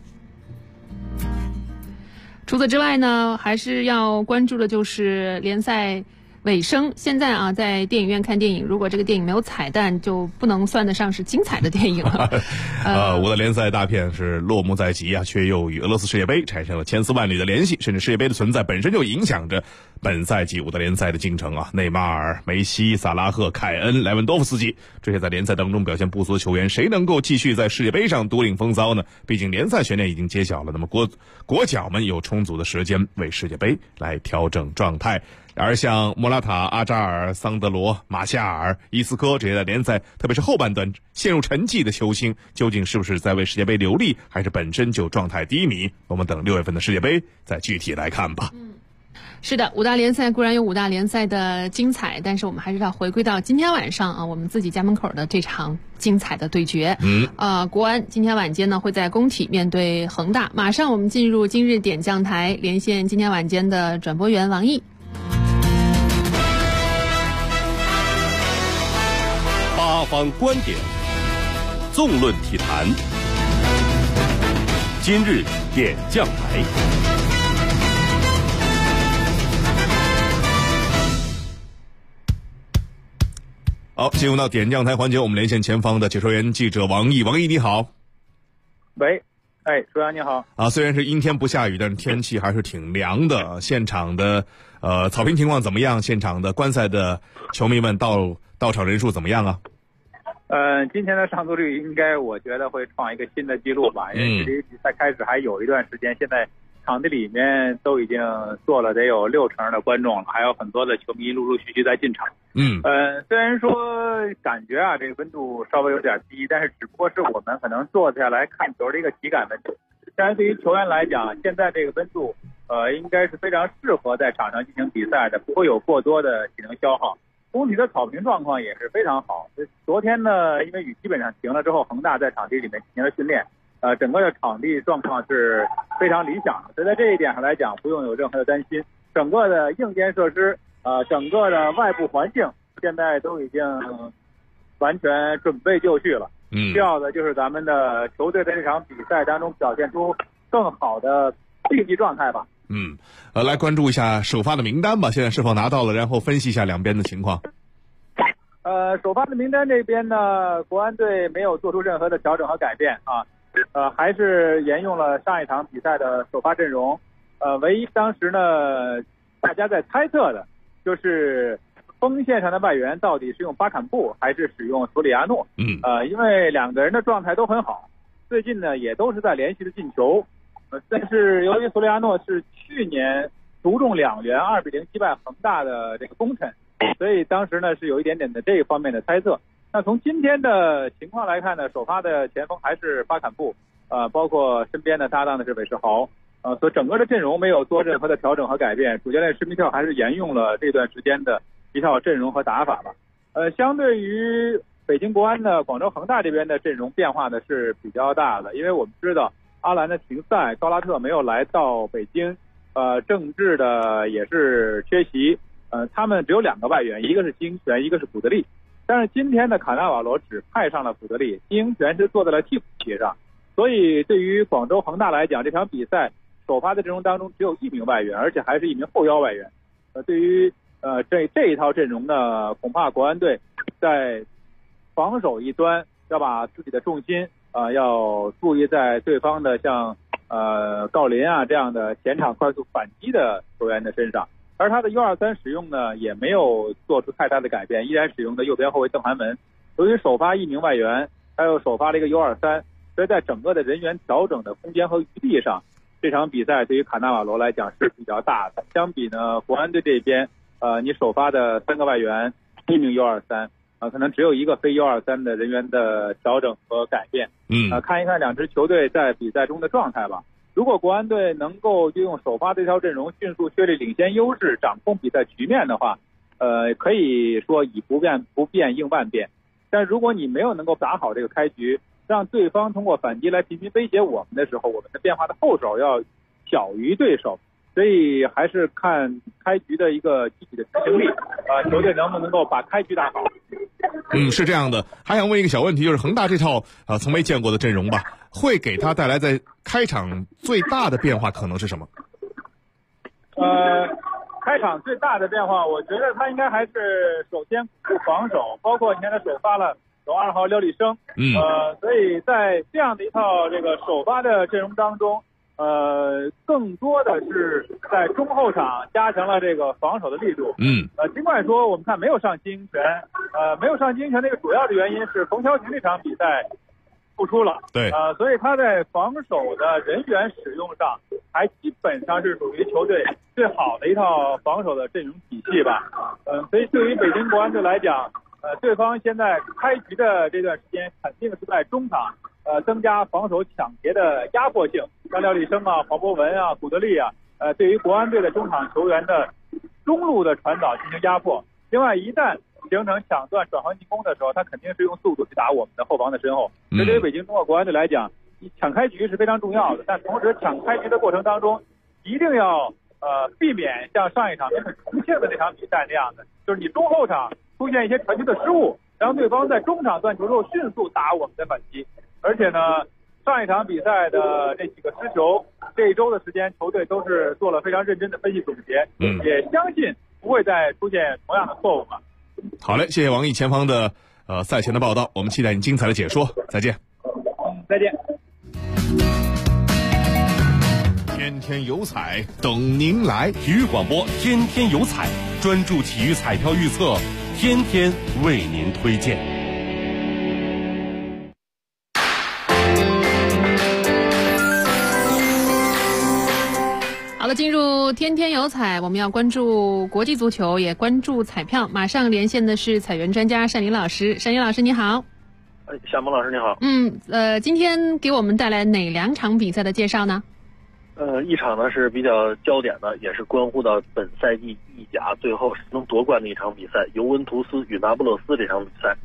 除此之外呢，还是要关注的就是联赛尾声。现在啊，在电影院看电影，如果这个电影没有彩蛋，就不能算得上是精彩的电影了。 我的联赛大片是落幕在即啊，却又与俄罗斯世界杯产生了千丝万缕的联系，甚至世界杯的存在本身就影响着本赛季五大联赛的进程啊。内马尔、梅西、萨拉赫、凯恩、莱万多夫斯基这些在联赛当中表现不俗的球员，谁能够继续在世界杯上独领风骚呢？毕竟联赛悬念已经揭晓了，那么国脚们有充足的时间为世界杯来调整状态。而像莫拉塔、阿扎尔、桑德罗、马夏尔、伊斯科这些在联赛特别是后半段陷入沉寂的球星，究竟是不是在为世界杯留力，还是本身就状态低迷？我们等6月份的世界杯再具体来看吧。 是的，五大联赛固然有五大联赛的精彩，但是我们还是要回归到今天晚上啊，我们自己家门口的这场精彩的对决。国安今天晚间呢会在工体面对恒大。马上我们进入今日点将台，连线今天晚间的转播员王毅。 八方观点，纵论体坛，今日点将台。好，进入到点将台环节，我们连线前方的解说员记者王毅。王毅你好。 喂，主阳你好。 虽然是阴天不下雨，但是天气还是挺凉的。现场的草坪情况怎么样？现场的观赛的球迷们到场人数怎么样啊？ 今天的上座率应该我觉得会创一个新的记录吧，因为距离比赛开始还有一段时间，现在场地里面都已经坐了得有60%的观众了，还有很多的球迷陆陆续续在进场。虽然说感觉啊这个温度稍微有点低，但是只不过是我们可能坐下来看球的一个体感温度。但是对于球员来讲，现在这个温度应该是非常适合在场上进行比赛的，不会有过多的体能消耗。工体的草坪状况也是非常好。昨天呢，因为雨基本上停了之后，恒大在场地里面进行了训练，整个的场地状况是非常理想的，所以在这一点上来讲，不用有任何的担心。整个的硬件设施，整个的外部环境，现在都已经完全准备就绪了。需要的就是咱们的球队在这场比赛当中表现出更好的竞技状态吧。 来关注一下首发的名单吧，现在是否拿到了，然后分析一下两边的情况。 首发的名单这边呢，国安队没有做出任何的调整和改变啊，还是沿用了上一场比赛的首发阵容。唯一当时呢，大家在猜测的就是锋线上的外援到底是用巴坎布还是使用索里亚诺。因为两个人的状态都很好，最近呢也都是在连续的进球。但是由于索里亚诺是去年独中2元2-0击败恒大的这个功臣，所以当时呢是有一点点的这方面的猜测。那从今天的情况来看呢，首发的前锋还是巴坎布，包括身边的搭档的是韦世豪，所以整个的阵容没有做任何的调整和改变，主教练施密特还是沿用了这段时间的一套阵容和打法吧。相对于北京国安的广州恒大这边的阵容变化呢是比较大的，因为我们知道阿兰的停赛，高拉特没有来到北京，郑智的也是缺席，他们只有2个外援，一个是金英权，一个是古德利。但是今天的卡纳瓦罗只派上了古德利，金英权是坐在了替补席上，所以对于广州恒大来讲，这场比赛首发的阵容当中只有1名外援，而且还是1名后腰外援。对于这一套阵容呢，恐怕国安队在防守一端要把自己的重心要注意在对方的像郜林啊这样的前场快速反击的球员的身上，而他的U23使用呢也没有做出太大的改变，依然使用的右边后卫邓涵文。由于首发1名外援，还有首发了一个U23， 所以在整个的人员调整的空间和余地上，这场比赛对于卡纳瓦罗来讲是比较大的。相比呢，国安队这边，你首发的3个外援，1名U23，可能只有1个非U23的人员的调整和改变。看一看两支球队在比赛中的状态吧。如果国安队能够就用首发这条阵容迅速确立领先优势，掌控比赛局面的话，可以说以不变应万变。但如果你没有能够打好这个开局，让对方通过反击来频频威胁我们的时候，我们的变化的后手要小于对手，所以还是看开局的一个具体的执行力，球队能不能够把开局打好。 是这样的。还想问一个小问题，就是恒大这套从没见过的阵容吧，会给他带来在开场最大的变化可能是什么？ 开场最大的变化，我觉得他应该还是首先巩固防守，包括你看他首发了2号廖立生，所以在这样的一套这个首发的阵容当中，更多的是在中后场加强了这个防守的力度。尽管说我们看没有上金英权，没有上金英权，这个主要的原因是冯潇霆这场比赛复出了， 对， 所以他在防守的人员使用上还基本上是属于球队最好的一套防守的阵容体系吧。所以对于北京国安队来讲，对方现在开局的这段时间肯定是在中场增加防守抢劫的压迫性，像廖立生啊、黄博文啊、古德利啊，对于国安队的中场球员的中路的传导进行压迫。另外，一旦形成抢断转换进攻的时候，他肯定是用速度去打我们的后防的身后。这对于北京中国国安队来讲，抢开局是非常重要的，但同时抢开局的过程当中，一定要避免像上一场面对重庆的那场比赛那样的，就是你中后场出现一些传球的失误，让对方在中场断球之后迅速打我们的反击。而且呢，上一场比赛的这几个失球，这一周的时间球队都是做了非常认真的分析总结，也相信不会再出现同样的错误了。 好嘞，谢谢王毅前方的赛前的报道，我们期待你精彩的解说，再见。 再见。 天天有彩等您来， 体育广播天天有彩，专注体育彩票预测，天天为您推荐。 好了，进入天天有彩，我们要关注国际足球，也关注彩票。马上连线的是彩源专家单林老师，单林老师你好。 夏萌老师你好。 今天给我们带来哪2场比赛的介绍呢？ 一场呢是比较焦点的，也是关乎到本赛季意甲最后能夺冠的一场比赛，尤文图斯与那不勒斯这场比赛。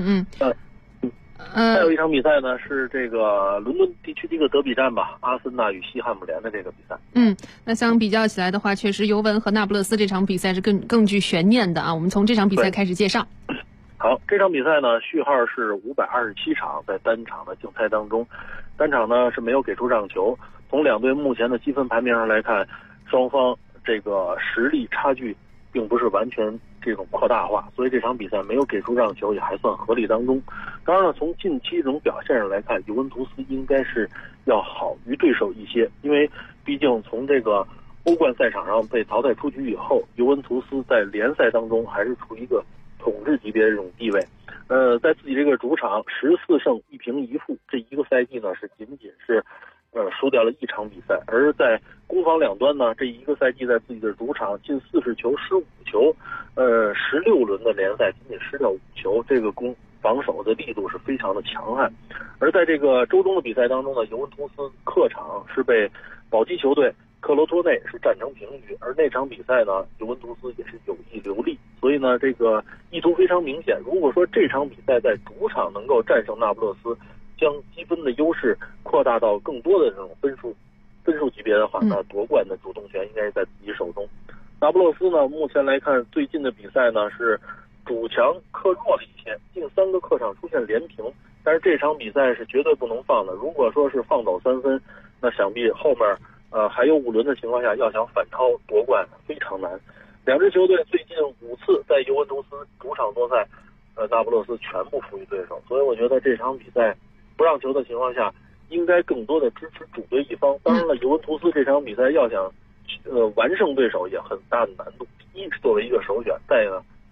还有一场比赛呢是这个伦敦地区的一个德比战吧，阿森纳与西汉姆联的这个比赛。 那相比较起来的话，确实尤文和那不勒斯这场比赛是更具悬念的啊。我们从这场比赛开始介绍。 好，这场比赛呢序号是527场，在单场的竞猜当中，单场呢是没有给出让球。从两队目前的积分排名上来看，双方这个实力差距并不是完全这种扩大化，所以这场比赛没有给出让球也还算合理当中。当然了，从近期这种表现上来看，尤文图斯应该是要好于对手一些，因为毕竟从这个欧冠赛场上被淘汰出局以后，尤文图斯在联赛当中还是处于一个统治级别的这种地位。在自己这个主场14胜1平1负，这一个赛季呢是仅仅是输掉了1场比赛，而在攻防两端呢，这一个赛季在自己的主场进40球失5球，16轮的联赛仅仅失掉5球，这个防守的力度是非常的强悍。而在这个周中的比赛当中呢，尤文图斯客场是被保级球队克罗托内是战成平局，而那场比赛呢，尤文图斯也是有意留力，所以呢，这个意图非常明显。如果说这场比赛在主场能够战胜那不勒斯，将积分的优势扩大到更多的这种分数级别的话，那夺冠的主动权应该是在自己手中。那不勒斯呢，目前来看最近的比赛呢是主强客弱了一些，近3个客场出现连平，但是这场比赛是绝对不能放的。如果说是放走3分，那想必后面还有5轮的情况下，要想反超夺冠非常难。两支球队最近5次在尤文图斯主场作赛，那不勒斯全部负于对手，所以我觉得这场比赛不让球的情况下，应该更多的支持主队一方。当然了，尤文图斯这场比赛要想完胜对手也很大的难度。一是作为一个首选，再呢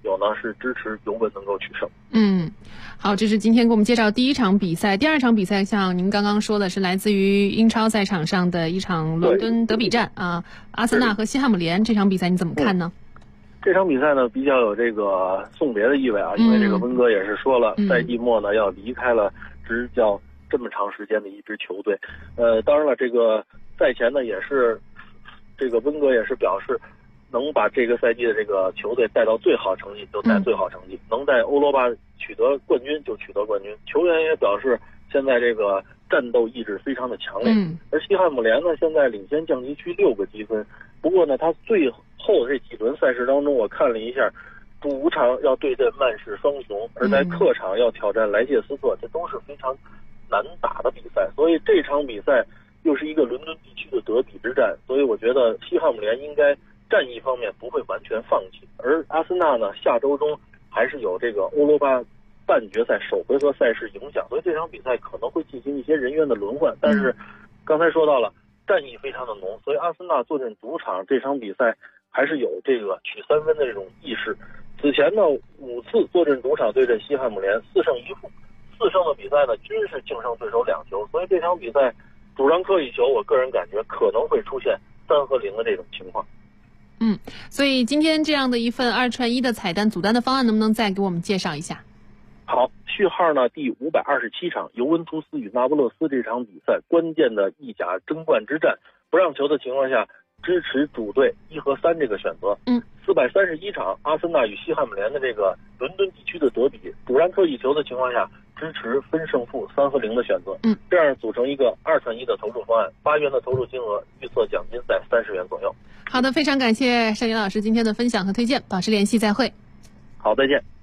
有呢是支持尤文能够取胜。 好，这是今天给我们介绍第一场比赛。第二场比赛，像您刚刚说的是来自于英超赛场上的一场伦敦德比战啊，阿森纳和西汉姆联这场比赛你怎么看呢？ 这场比赛呢比较有这个送别的意味啊，因为这个温格也是说了，赛季末呢要离开了执教这么长时间的一支球队。当然了，这个赛前呢也是这个温格也是表示，能把这个赛季的这个球队带到最好成绩就带最好成绩，能在欧罗巴取得冠军就取得冠军。球员也表示，现在这个战斗意志非常的强烈。而西汉姆联呢，现在领先降级区6个积分。不过呢，他最后这几轮赛事当中，我看了一下，主场要对阵曼市双雄，而在客场要挑战莱切斯特，这都是非常难打的比赛。所以这场比赛又是一个伦敦地区的德比之战，所以我觉得西汉姆联应该战役方面不会完全放弃。而阿森纳呢，下周中还是有这个欧罗巴半决赛首回合赛事影响，所以这场比赛可能会进行一些人员的轮换。但是刚才说到了，战意非常的浓，所以阿森纳坐镇主场这场比赛还是有这个取3分的这种意识。此前呢5次坐镇主场对阵西汉姆联4胜1负，4胜的比赛呢均是净胜对手2球，所以这场比赛主让客1球，我个人感觉可能会出现3和0的这种情况。 所以今天这样的一份2串1的彩蛋组单的方案，能不能再给我们介绍一下？ 好，序号呢第527场尤文图斯与那不勒斯这场比赛，关键的意甲争冠之战，不让球的情况下支持主队1和3这个选择。431场阿森纳与西汉姆联的这个伦敦地区的德比，主让客1球的情况下支持分胜负3和0的选择。这样组成一个2串1的投注方案，8元的投注金额，预测奖金在30元左右。 好的，非常感谢单元老师今天的分享和推荐，保持联系，再会。 好，再见。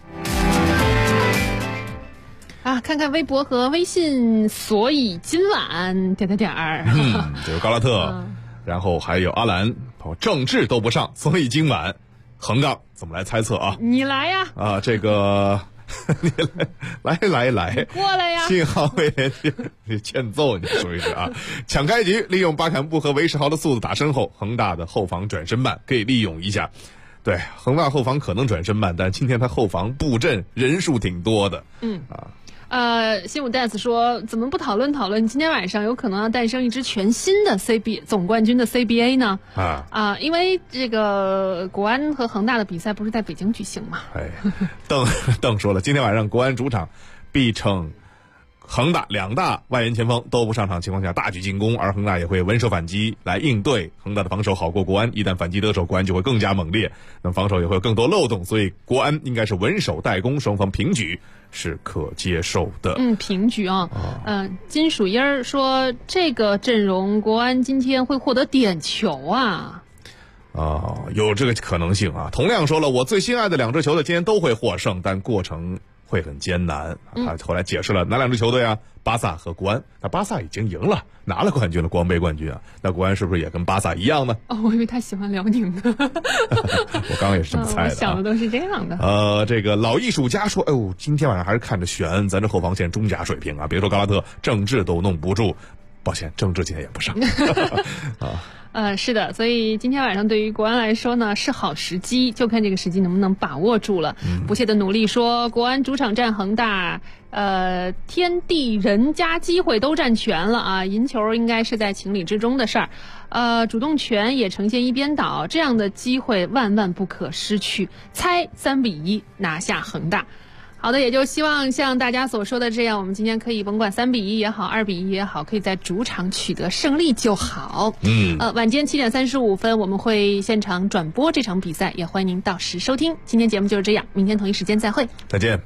看看微博和微信，所以今晚这有高拉特，然后还有阿兰，郑智都不上，所以今晚横杠怎么来猜测啊？ 你来呀！ 这个你来过来呀！ 信号位你欠揍，你说一句啊！抢开局，利用巴坎布和韦世豪的速度打身后，恒大的后防转身慢，可以利用一下。对，恒大后防可能转身慢，但今天他后防布阵人数挺多的。 新武 dance 说，怎么不讨论今天晚上有可能要诞生一支全新的 CBA 总冠军的 CBA 呢？因为这个国安和恒大的比赛不是在北京举行吗？ 邓说了，今天晚上国安主场必称恒大2大外援前锋都不上场情况下大举进攻，而恒大也会稳守反击来应对。恒大的防守好过国安，一旦反击得手，国安就会更加猛烈，那么防守也会有更多漏洞，所以国安应该是稳守待攻，双方平局是可接受的。 平局啊。金属音儿说，这个阵容国安今天会获得点球啊。 有这个可能性啊。同样说了，我最心爱的2支球队今天都会获胜，但过程会很艰难。他后来解释了哪2支球队啊？巴萨和国安。那巴萨已经赢了，拿了冠军了，国王杯冠军啊。那国安是不是也跟巴萨一样呢？ 我以为他喜欢辽宁的。 我刚刚也是这么猜的。 我想的都是这样的。 这个老艺术家说，今天晚上还是看着悬，咱这后防线中甲水平啊，别说高拉特，郑智都弄不住。抱歉，郑智今天也不上。 是的，所以今天晚上对于国安来说呢是好时机，就看这个时机能不能把握住了。不懈的努力说，国安主场战恒大，天地人加机会都占全了啊，赢球应该是在情理之中的事儿。主动权也呈现一边倒，这样的机会万万不可失去。猜3-1拿下恒大。好的，也就希望像大家所说的这样，我们今天可以甭管3-1也好，2-1也好，可以在主场取得胜利就好。晚间7点35分我们会现场转播这场比赛，也欢迎您到时收听。今天节目就是这样，明天同一时间再会， 再见。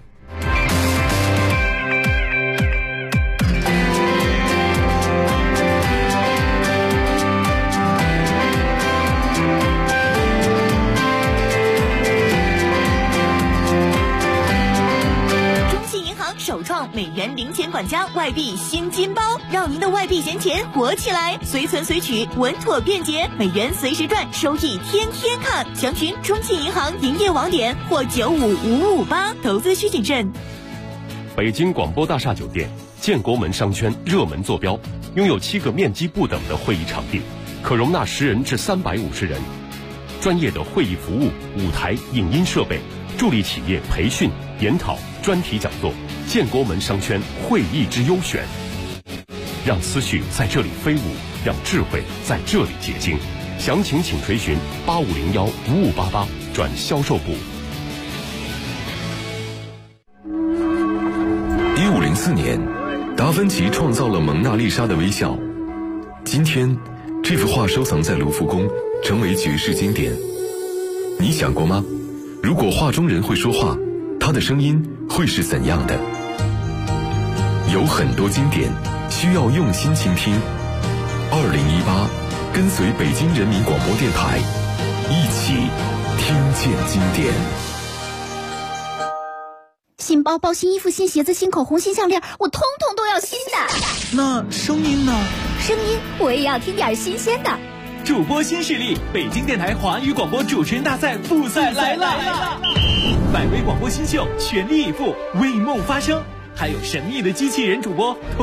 首创美元零钱管家外币新金包，让您的外币闲钱活起来，随存随取稳妥便捷，美元随时赚，收益天天看。详询中信银行营业网点或95558，投资需谨慎。 北京广播大厦酒店，建国门商圈热门坐标，拥有7个面积不等的会议场地，可容纳10人至350人，专业的会议服务、舞台、影音设备， 助力企业培训、研讨、专题讲座，建国门商圈会议之优选。让思绪在这里飞舞，让智慧在这里结晶。详情请垂询8501-5588转销售部。 1504年，达芬奇创造了蒙娜丽莎的微笑。今天，这幅画收藏在卢浮宫，成为绝世经典。你想过吗？如果画中人会说话，他的声音会是怎样的？有很多经典需要用心倾听。2018，跟随北京人民广播电台，一起听见经典。 新包包、新衣服、新鞋子、新口红、新项链，我通通都要新的。 那声音呢？ 声音我也要听点新鲜的。 主播新势力，北京电台华语广播主持人大赛复赛来了！100位广播新秀全力以赴，为梦发声，还有神秘的机器人主播。